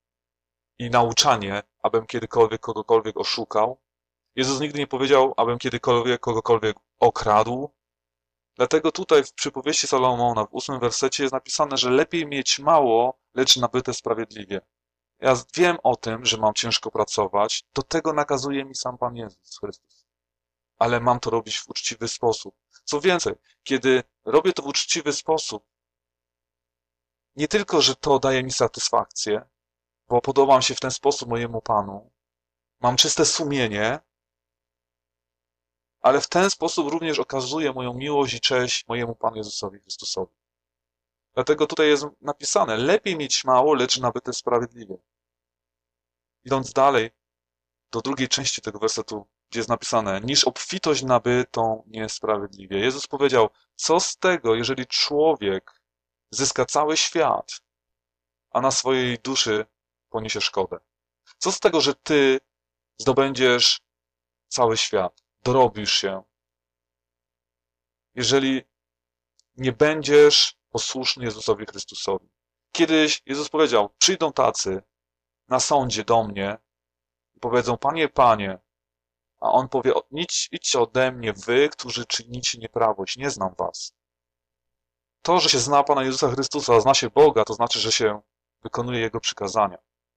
i nauczanie, abym kiedykolwiek kogokolwiek oszukał. Jezus nigdy nie powiedział, abym kiedykolwiek kogokolwiek okradł. Dlatego tutaj w przypowieści Salomona w 8 wersecie jest napisane, że lepiej mieć mało, lecz nabyte sprawiedliwie. Ja wiem o tym, że mam ciężko pracować, do tego nakazuje mi sam Pan Jezus Chrystus. Ale mam to robić w uczciwy sposób. Co więcej, kiedy robię to w uczciwy sposób, nie tylko, że to daje mi satysfakcję, bo podobam się w ten sposób mojemu Panu, mam czyste sumienie, ale w ten sposób również okazuję moją miłość i cześć mojemu Panu Jezusowi Chrystusowi. Dlatego tutaj jest napisane, lepiej mieć mało, lecz nabyte sprawiedliwie. Idąc dalej, do drugiej części tego wersetu, gdzie jest napisane, niż obfitość nabytą niesprawiedliwie. Jezus powiedział, co z tego, jeżeli człowiek zyska cały świat, a na swojej duszy poniesie szkodę? Co z tego, że ty zdobędziesz cały świat, dorobisz się? jeżeli nie będziesz posłuszny Jezusowi Chrystusowi. Kiedyś Jezus powiedział, przyjdą tacy na sądzie do mnie i powiedzą, Panie, Panie, a On powie, idźcie ode mnie wy, którzy czynicie nieprawość, nie znam was. To, że się zna Pana Jezusa Chrystusa, zna się Boga, to znaczy, że się wykonuje Jego przykazania.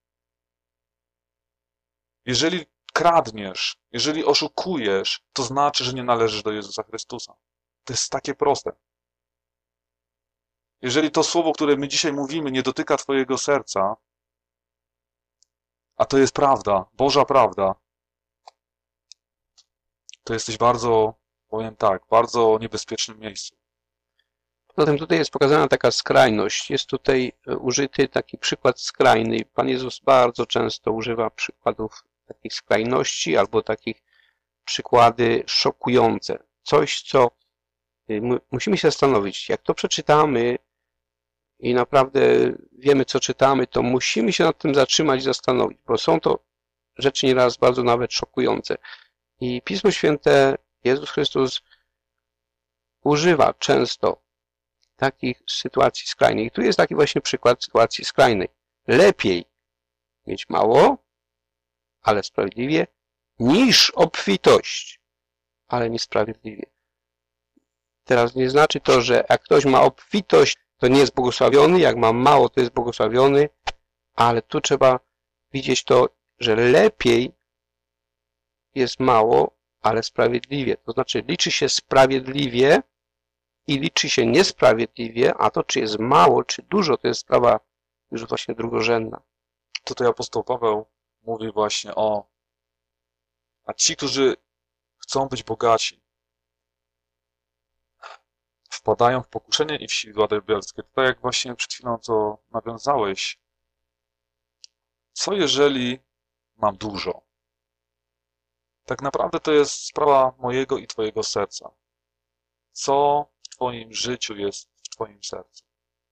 Jeżeli kradniesz, jeżeli oszukujesz, to znaczy, że nie należysz do Jezusa Chrystusa. To jest takie proste. Jeżeli to słowo, które my dzisiaj mówimy, nie dotyka twojego serca, a to jest prawda, Boża prawda, to jesteś bardzo, powiem tak, bardzo niebezpiecznym miejscu.
Zatem tutaj jest pokazana taka skrajność. Jest tutaj użyty taki przykład skrajny. Pan Jezus bardzo często używa przykładów takich skrajności albo takich przykłady szokujące. Coś, co musimy się zastanowić. Jak to przeczytamy i naprawdę wiemy, co czytamy, to musimy się nad tym zatrzymać i zastanowić, bo są to rzeczy nieraz bardzo nawet szokujące. I Pismo Święte, Jezus Chrystus używa często takich sytuacji skrajnych. I tu jest taki właśnie przykład sytuacji skrajnej. Lepiej mieć mało, ale sprawiedliwie, niż obfitość, ale niesprawiedliwie. Teraz nie znaczy to, że jak ktoś ma obfitość, to nie jest błogosławiony, jak ma mało, to jest błogosławiony, ale tu trzeba widzieć to, że lepiej jest mało, ale sprawiedliwie. To znaczy liczy się sprawiedliwie i liczy się niesprawiedliwie, a to czy jest mało, czy dużo, to jest sprawa już właśnie drugorzędna.
Tutaj apostoł Paweł mówi właśnie a ci, którzy chcą być bogaci, wpadają w pokuszenie i w sidła diabelskie. Tak jak właśnie przed chwilą to nawiązałeś. Co jeżeli mam dużo? Tak naprawdę to jest sprawa mojego i twojego serca. Co w twoim życiu jest w twoim sercu?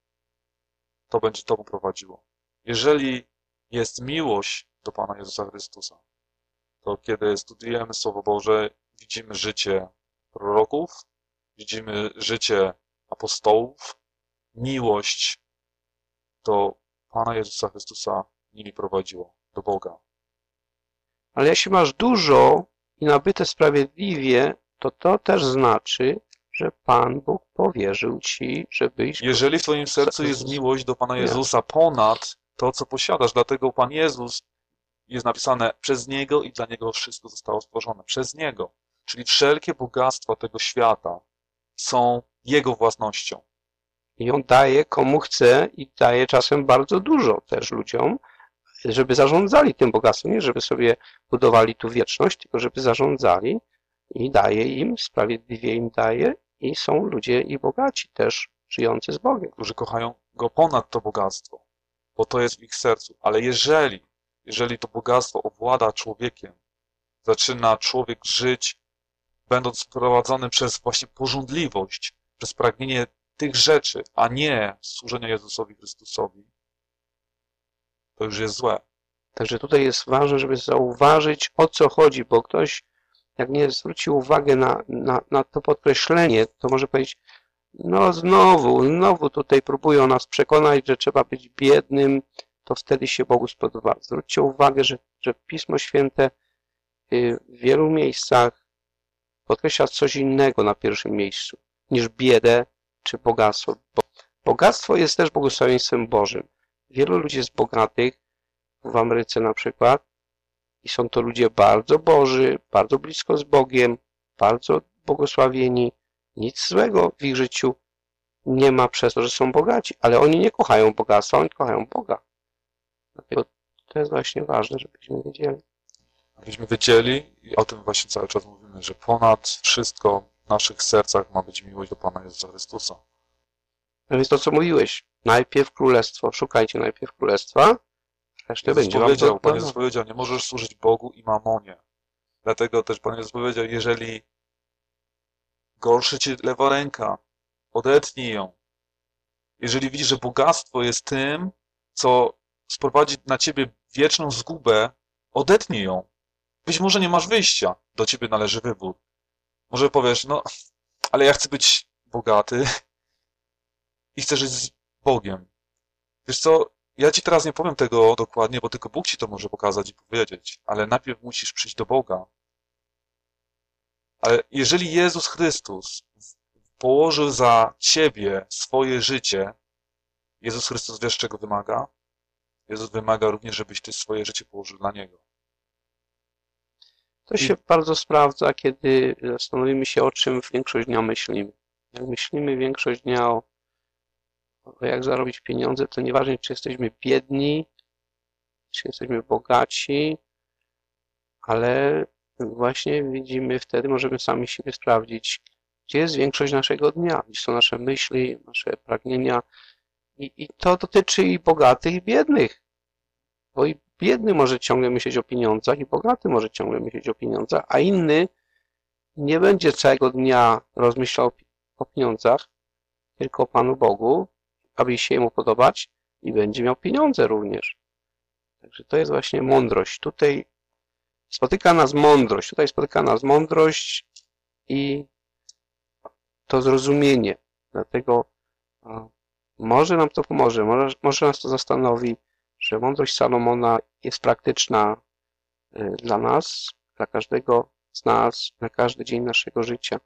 To będzie tobą prowadziło. Jeżeli jest miłość do Pana Jezusa Chrystusa, to kiedy studujemy Słowo Boże, widzimy życie proroków, widzimy życie apostołów, miłość do Pana Jezusa Chrystusa nimi prowadziło, do Boga.
Ale jeśli masz dużo i nabyte sprawiedliwie, to też znaczy, że Pan Bóg powierzył ci, żebyś...
Jeżeli w twoim sercu jest miłość do Pana Jezusa ponad to, co posiadasz, dlatego Pan Jezus, jest napisane, przez Niego i dla Niego wszystko zostało stworzone. Przez Niego. Czyli wszelkie bogactwa tego świata są Jego własnością.
I On daje komu chce i daje czasem bardzo dużo też ludziom, żeby zarządzali tym bogactwem, nie żeby sobie budowali tu wieczność, tylko żeby zarządzali i daje im, sprawiedliwie im daje i są ludzie i bogaci też, żyjący z Bogiem.
Którzy kochają Go ponad to bogactwo, bo to jest w ich sercu. Ale jeżeli to bogactwo owłada człowiekiem, zaczyna człowiek żyć, będąc prowadzony przez właśnie pożądliwość, przez pragnienie tych rzeczy, a nie służenia Jezusowi Chrystusowi, to już jest złe.
Także tutaj jest ważne, żeby zauważyć, o co chodzi, bo ktoś, jak nie zwróci uwagę na to podkreślenie, to może powiedzieć, no znowu tutaj próbują nas przekonać, że trzeba być biednym, to wtedy się Bogu spodoba. Zwróćcie uwagę, że Pismo Święte w wielu miejscach podkreśla coś innego na pierwszym miejscu niż biedę czy bogactwo. Bo bogactwo jest też błogosławieństwem Bożym. Wielu ludzi jest bogatych, w Ameryce na przykład, i są to ludzie bardzo boży, bardzo blisko z Bogiem, bardzo błogosławieni. Nic złego w ich życiu nie ma przez to, że są bogaci, ale oni nie kochają bogactwa, oni kochają Boga. Dlatego to jest właśnie ważne, żebyśmy wiedzieli.
Abyśmy wiedzieli i o tym właśnie cały czas mówimy, że ponad wszystko w naszych sercach ma być miłość do Pana Jezusa Chrystusa.
No więc to, co mówiłeś, najpierw królestwo, szukajcie najpierw królestwa, resztę będzie wam to.
Pan Jezus powiedział, nie możesz służyć Bogu i mamonie. Dlatego też Pan Jezus powiedział, jeżeli gorszy ci lewa ręka, odetnij ją. Jeżeli widzisz, że bogactwo jest tym, co sprowadzi na ciebie wieczną zgubę, odetnij ją. Być może nie masz wyjścia, do ciebie należy wybór. Może powiesz, no ale ja chcę być bogaty i chcę żyć z Bogiem. Wiesz co, ja ci teraz nie powiem tego dokładnie, bo tylko Bóg ci to może pokazać i powiedzieć, ale najpierw musisz przyjść do Boga. Ale jeżeli Jezus Chrystus położył za ciebie swoje życie, Jezus Chrystus wiesz, czego wymaga? Jezus wymaga również, żebyś ty swoje życie położył dla Niego.
To się bardzo sprawdza, kiedy zastanowimy się, o czym większość dnia myślimy. Jak myślimy większość dnia o jak zarobić pieniądze, to nieważne, czy jesteśmy biedni, czy jesteśmy bogaci, ale właśnie widzimy wtedy, możemy sami siebie sprawdzić, gdzie jest większość naszego dnia, gdzie są nasze myśli, nasze pragnienia. I to dotyczy i bogatych, i biednych. Bo i biedny może ciągle myśleć o pieniądzach, i bogaty może ciągle myśleć o pieniądzach, a inny nie będzie całego dnia rozmyślał o pieniądzach, tylko o Panu Bogu, aby się Jemu podobać, i będzie miał pieniądze również. Także to jest właśnie mądrość. Tutaj spotyka nas mądrość i to zrozumienie. Dlatego może nam to pomoże, może nas to zastanowi, że mądrość Salomona jest praktyczna dla nas, dla każdego z nas, na każdy dzień naszego życia.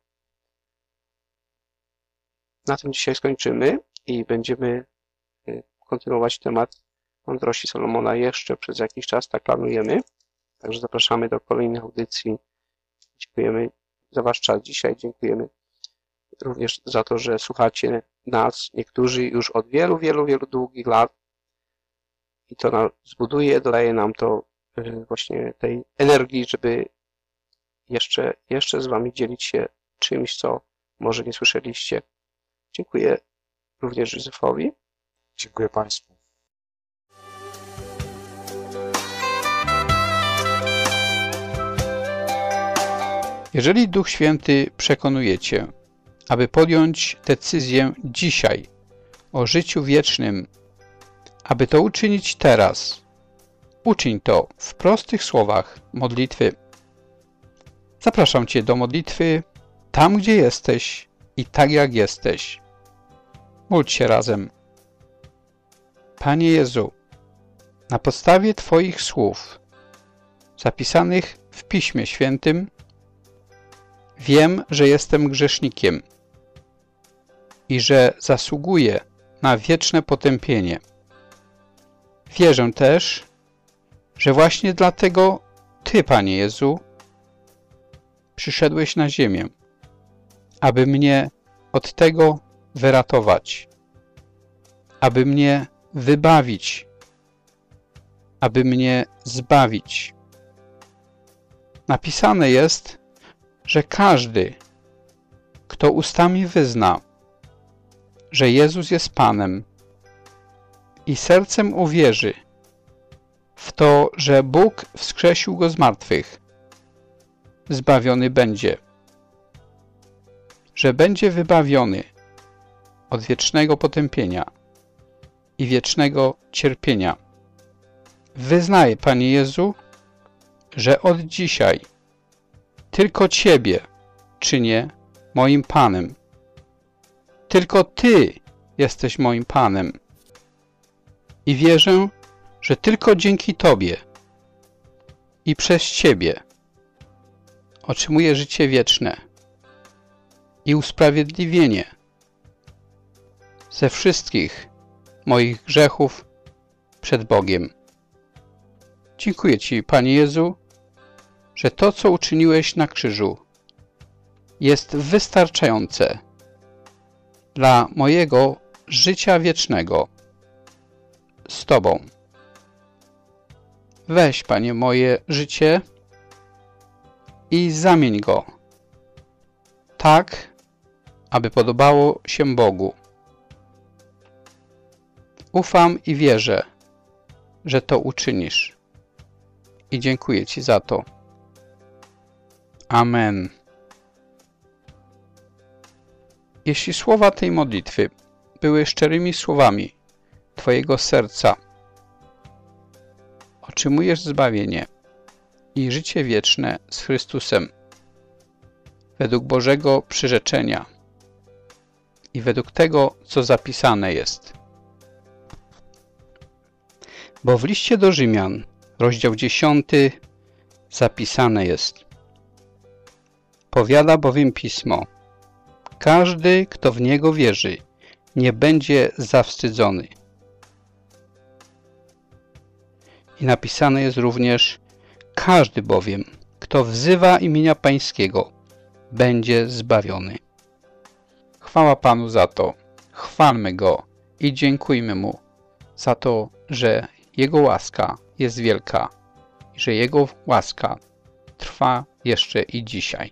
Na tym dzisiaj skończymy i będziemy kontynuować temat mądrości Salomona jeszcze przez jakiś czas, tak planujemy. Także zapraszamy do kolejnych audycji. Dziękujemy za Wasz czas dzisiaj, dziękujemy również za to, że słuchacie nas, niektórzy już od wielu, wielu, wielu długich lat, i to nas zbuduje, daje nam to właśnie tej energii, żeby jeszcze z Wami dzielić się czymś, co może nie słyszeliście. Dziękuję również Józefowi.
Dziękuję Państwu.
Jeżeli Duch Święty przekonuje Cię, aby podjąć decyzję dzisiaj o życiu wiecznym, aby to uczynić teraz, uczyń to w prostych słowach modlitwy. Zapraszam Cię do modlitwy tam, gdzie jesteś i tak jak jesteś. Módl się razem. Panie Jezu, na podstawie Twoich słów zapisanych w Piśmie Świętym wiem, że jestem grzesznikiem i że zasługuję na wieczne potępienie. Wierzę też, że właśnie dlatego Ty, Panie Jezu, przyszedłeś na ziemię, aby mnie od tego wyratować, aby mnie wybawić, aby mnie zbawić. Napisane jest, że każdy, kto ustami wyzna, że Jezus jest Panem i sercem uwierzy w to, że Bóg wskrzesił Go z martwych, zbawiony będzie, że będzie wybawiony od wiecznego potępienia i wiecznego cierpienia. Wyznaję, Panie Jezu, że od dzisiaj tylko Ciebie czynię moim Panem. Tylko Ty jesteś moim Panem. I wierzę, że tylko dzięki Tobie i przez Ciebie otrzymuję życie wieczne i usprawiedliwienie ze wszystkich moich grzechów przed Bogiem. Dziękuję Ci, Panie Jezu, że to, co uczyniłeś na krzyżu, jest wystarczające dla mojego życia wiecznego z Tobą. Weź, Panie, moje życie i zamień go tak, aby podobało się Bogu. Ufam i wierzę, że to uczynisz. I dziękuję Ci za to. Amen. Jeśli słowa tej modlitwy były szczerymi słowami Twojego serca, otrzymujesz zbawienie i życie wieczne z Chrystusem według Bożego przyrzeczenia. i według tego, co zapisane jest. Bo w liście do Rzymian, rozdział 10, zapisane jest: powiada bowiem Pismo: każdy, kto w Niego wierzy, nie będzie zawstydzony. I napisane jest również: każdy bowiem, kto wzywa imienia Pańskiego, będzie zbawiony. Chwała Panu za to. Chwalmy Go i dziękujmy Mu za to, że Jego łaska jest wielka i że Jego łaska trwa jeszcze i dzisiaj.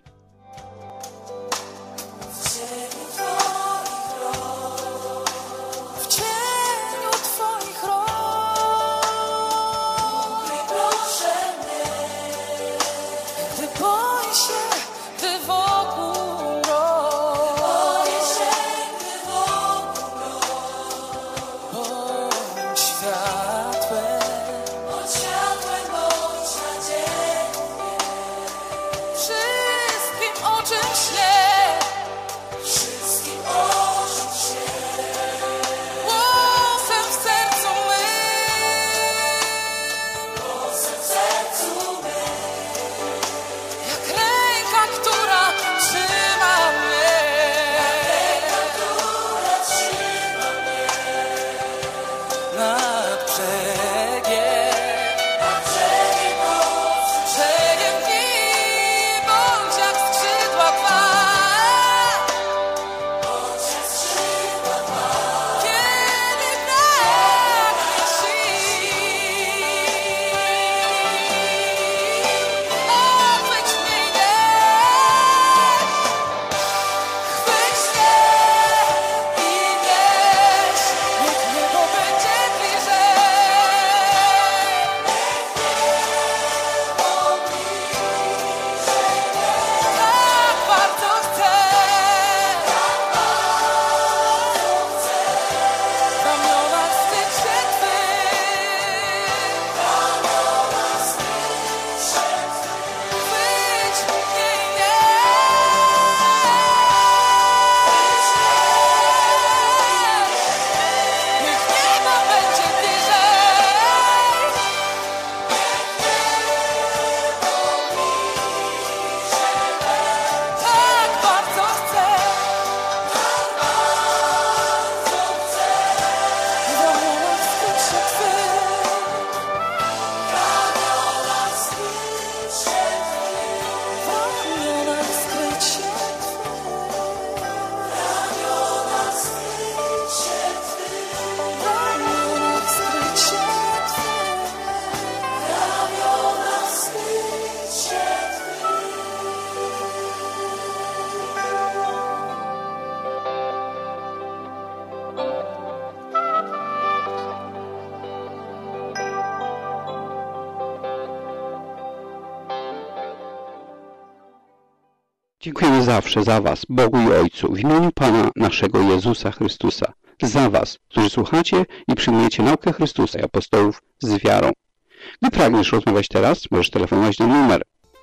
Dziękujemy zawsze za Was, Bogu i Ojcu, w imieniu Pana naszego Jezusa Chrystusa, za Was, którzy słuchacie i przyjmujecie naukę Chrystusa i apostołów z wiarą. Gdy pragniesz rozmawiać teraz, możesz telefonować na numer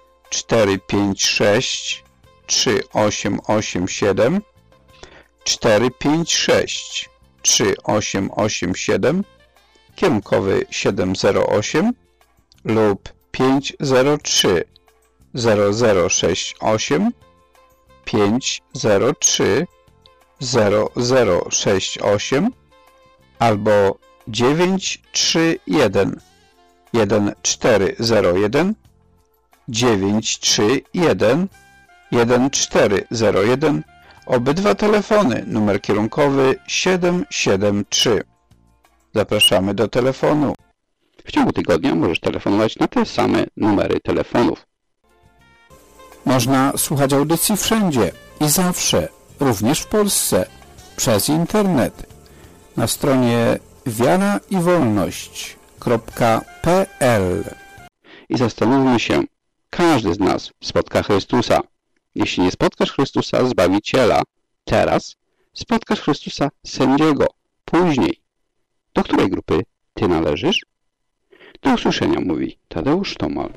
456 3887 456 3887 kierunkowy 708 lub 503 0068 503 0068 albo 931 1401 931 1401. Obydwa telefony, numer kierunkowy 773. Zapraszamy do telefonu. W ciągu tygodnia możesz telefonować na te same numery telefonów. Można słuchać audycji wszędzie i zawsze, również w Polsce, przez internet. Na stronie wiaraiwolność.pl. I zastanówmy się, każdy z nas spotka Chrystusa. Jeśli nie spotkasz Chrystusa, Zbawiciela, teraz spotkasz Chrystusa, Sędziego, później. Do której grupy Ty należysz? Do usłyszenia, mówi Tadeusz Tomal.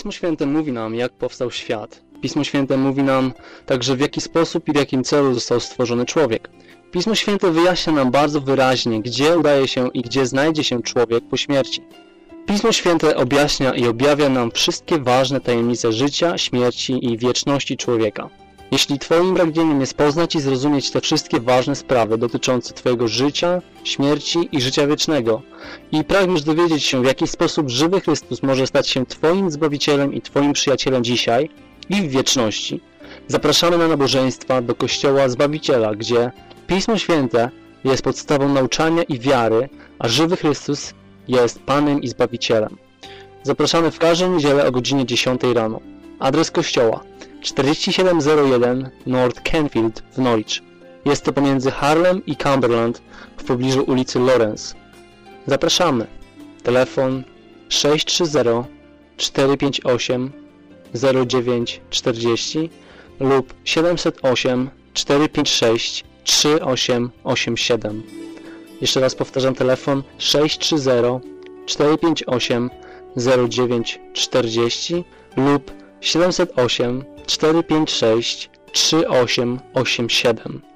Pismo Święte mówi nam, jak powstał świat. Pismo Święte mówi nam także, w jaki sposób i w jakim celu został stworzony człowiek. Pismo Święte wyjaśnia nam bardzo wyraźnie, gdzie udaje się i gdzie znajdzie się człowiek po śmierci. Pismo Święte objaśnia i objawia nam wszystkie ważne tajemnice życia, śmierci i wieczności człowieka. Jeśli Twoim pragnieniem jest poznać i zrozumieć te wszystkie ważne sprawy dotyczące Twojego życia, śmierci i życia wiecznego i pragniesz dowiedzieć się, w jaki sposób żywy Chrystus może stać się Twoim Zbawicielem i Twoim przyjacielem dzisiaj i w wieczności, zapraszamy na nabożeństwa do Kościoła Zbawiciela, gdzie Pismo Święte jest podstawą nauczania i wiary, a żywy Chrystus jest Panem i Zbawicielem. Zapraszamy w każdą niedzielę o godzinie 10 rano. Adres kościoła 4701 North Canfield w Norwich. Jest to pomiędzy Harlem i Cumberland w pobliżu ulicy Lawrence. Zapraszamy. Telefon 630 458 0940 lub 708 456 3887. Jeszcze raz powtarzam, telefon 630 458 0940 lub 708 456 3887.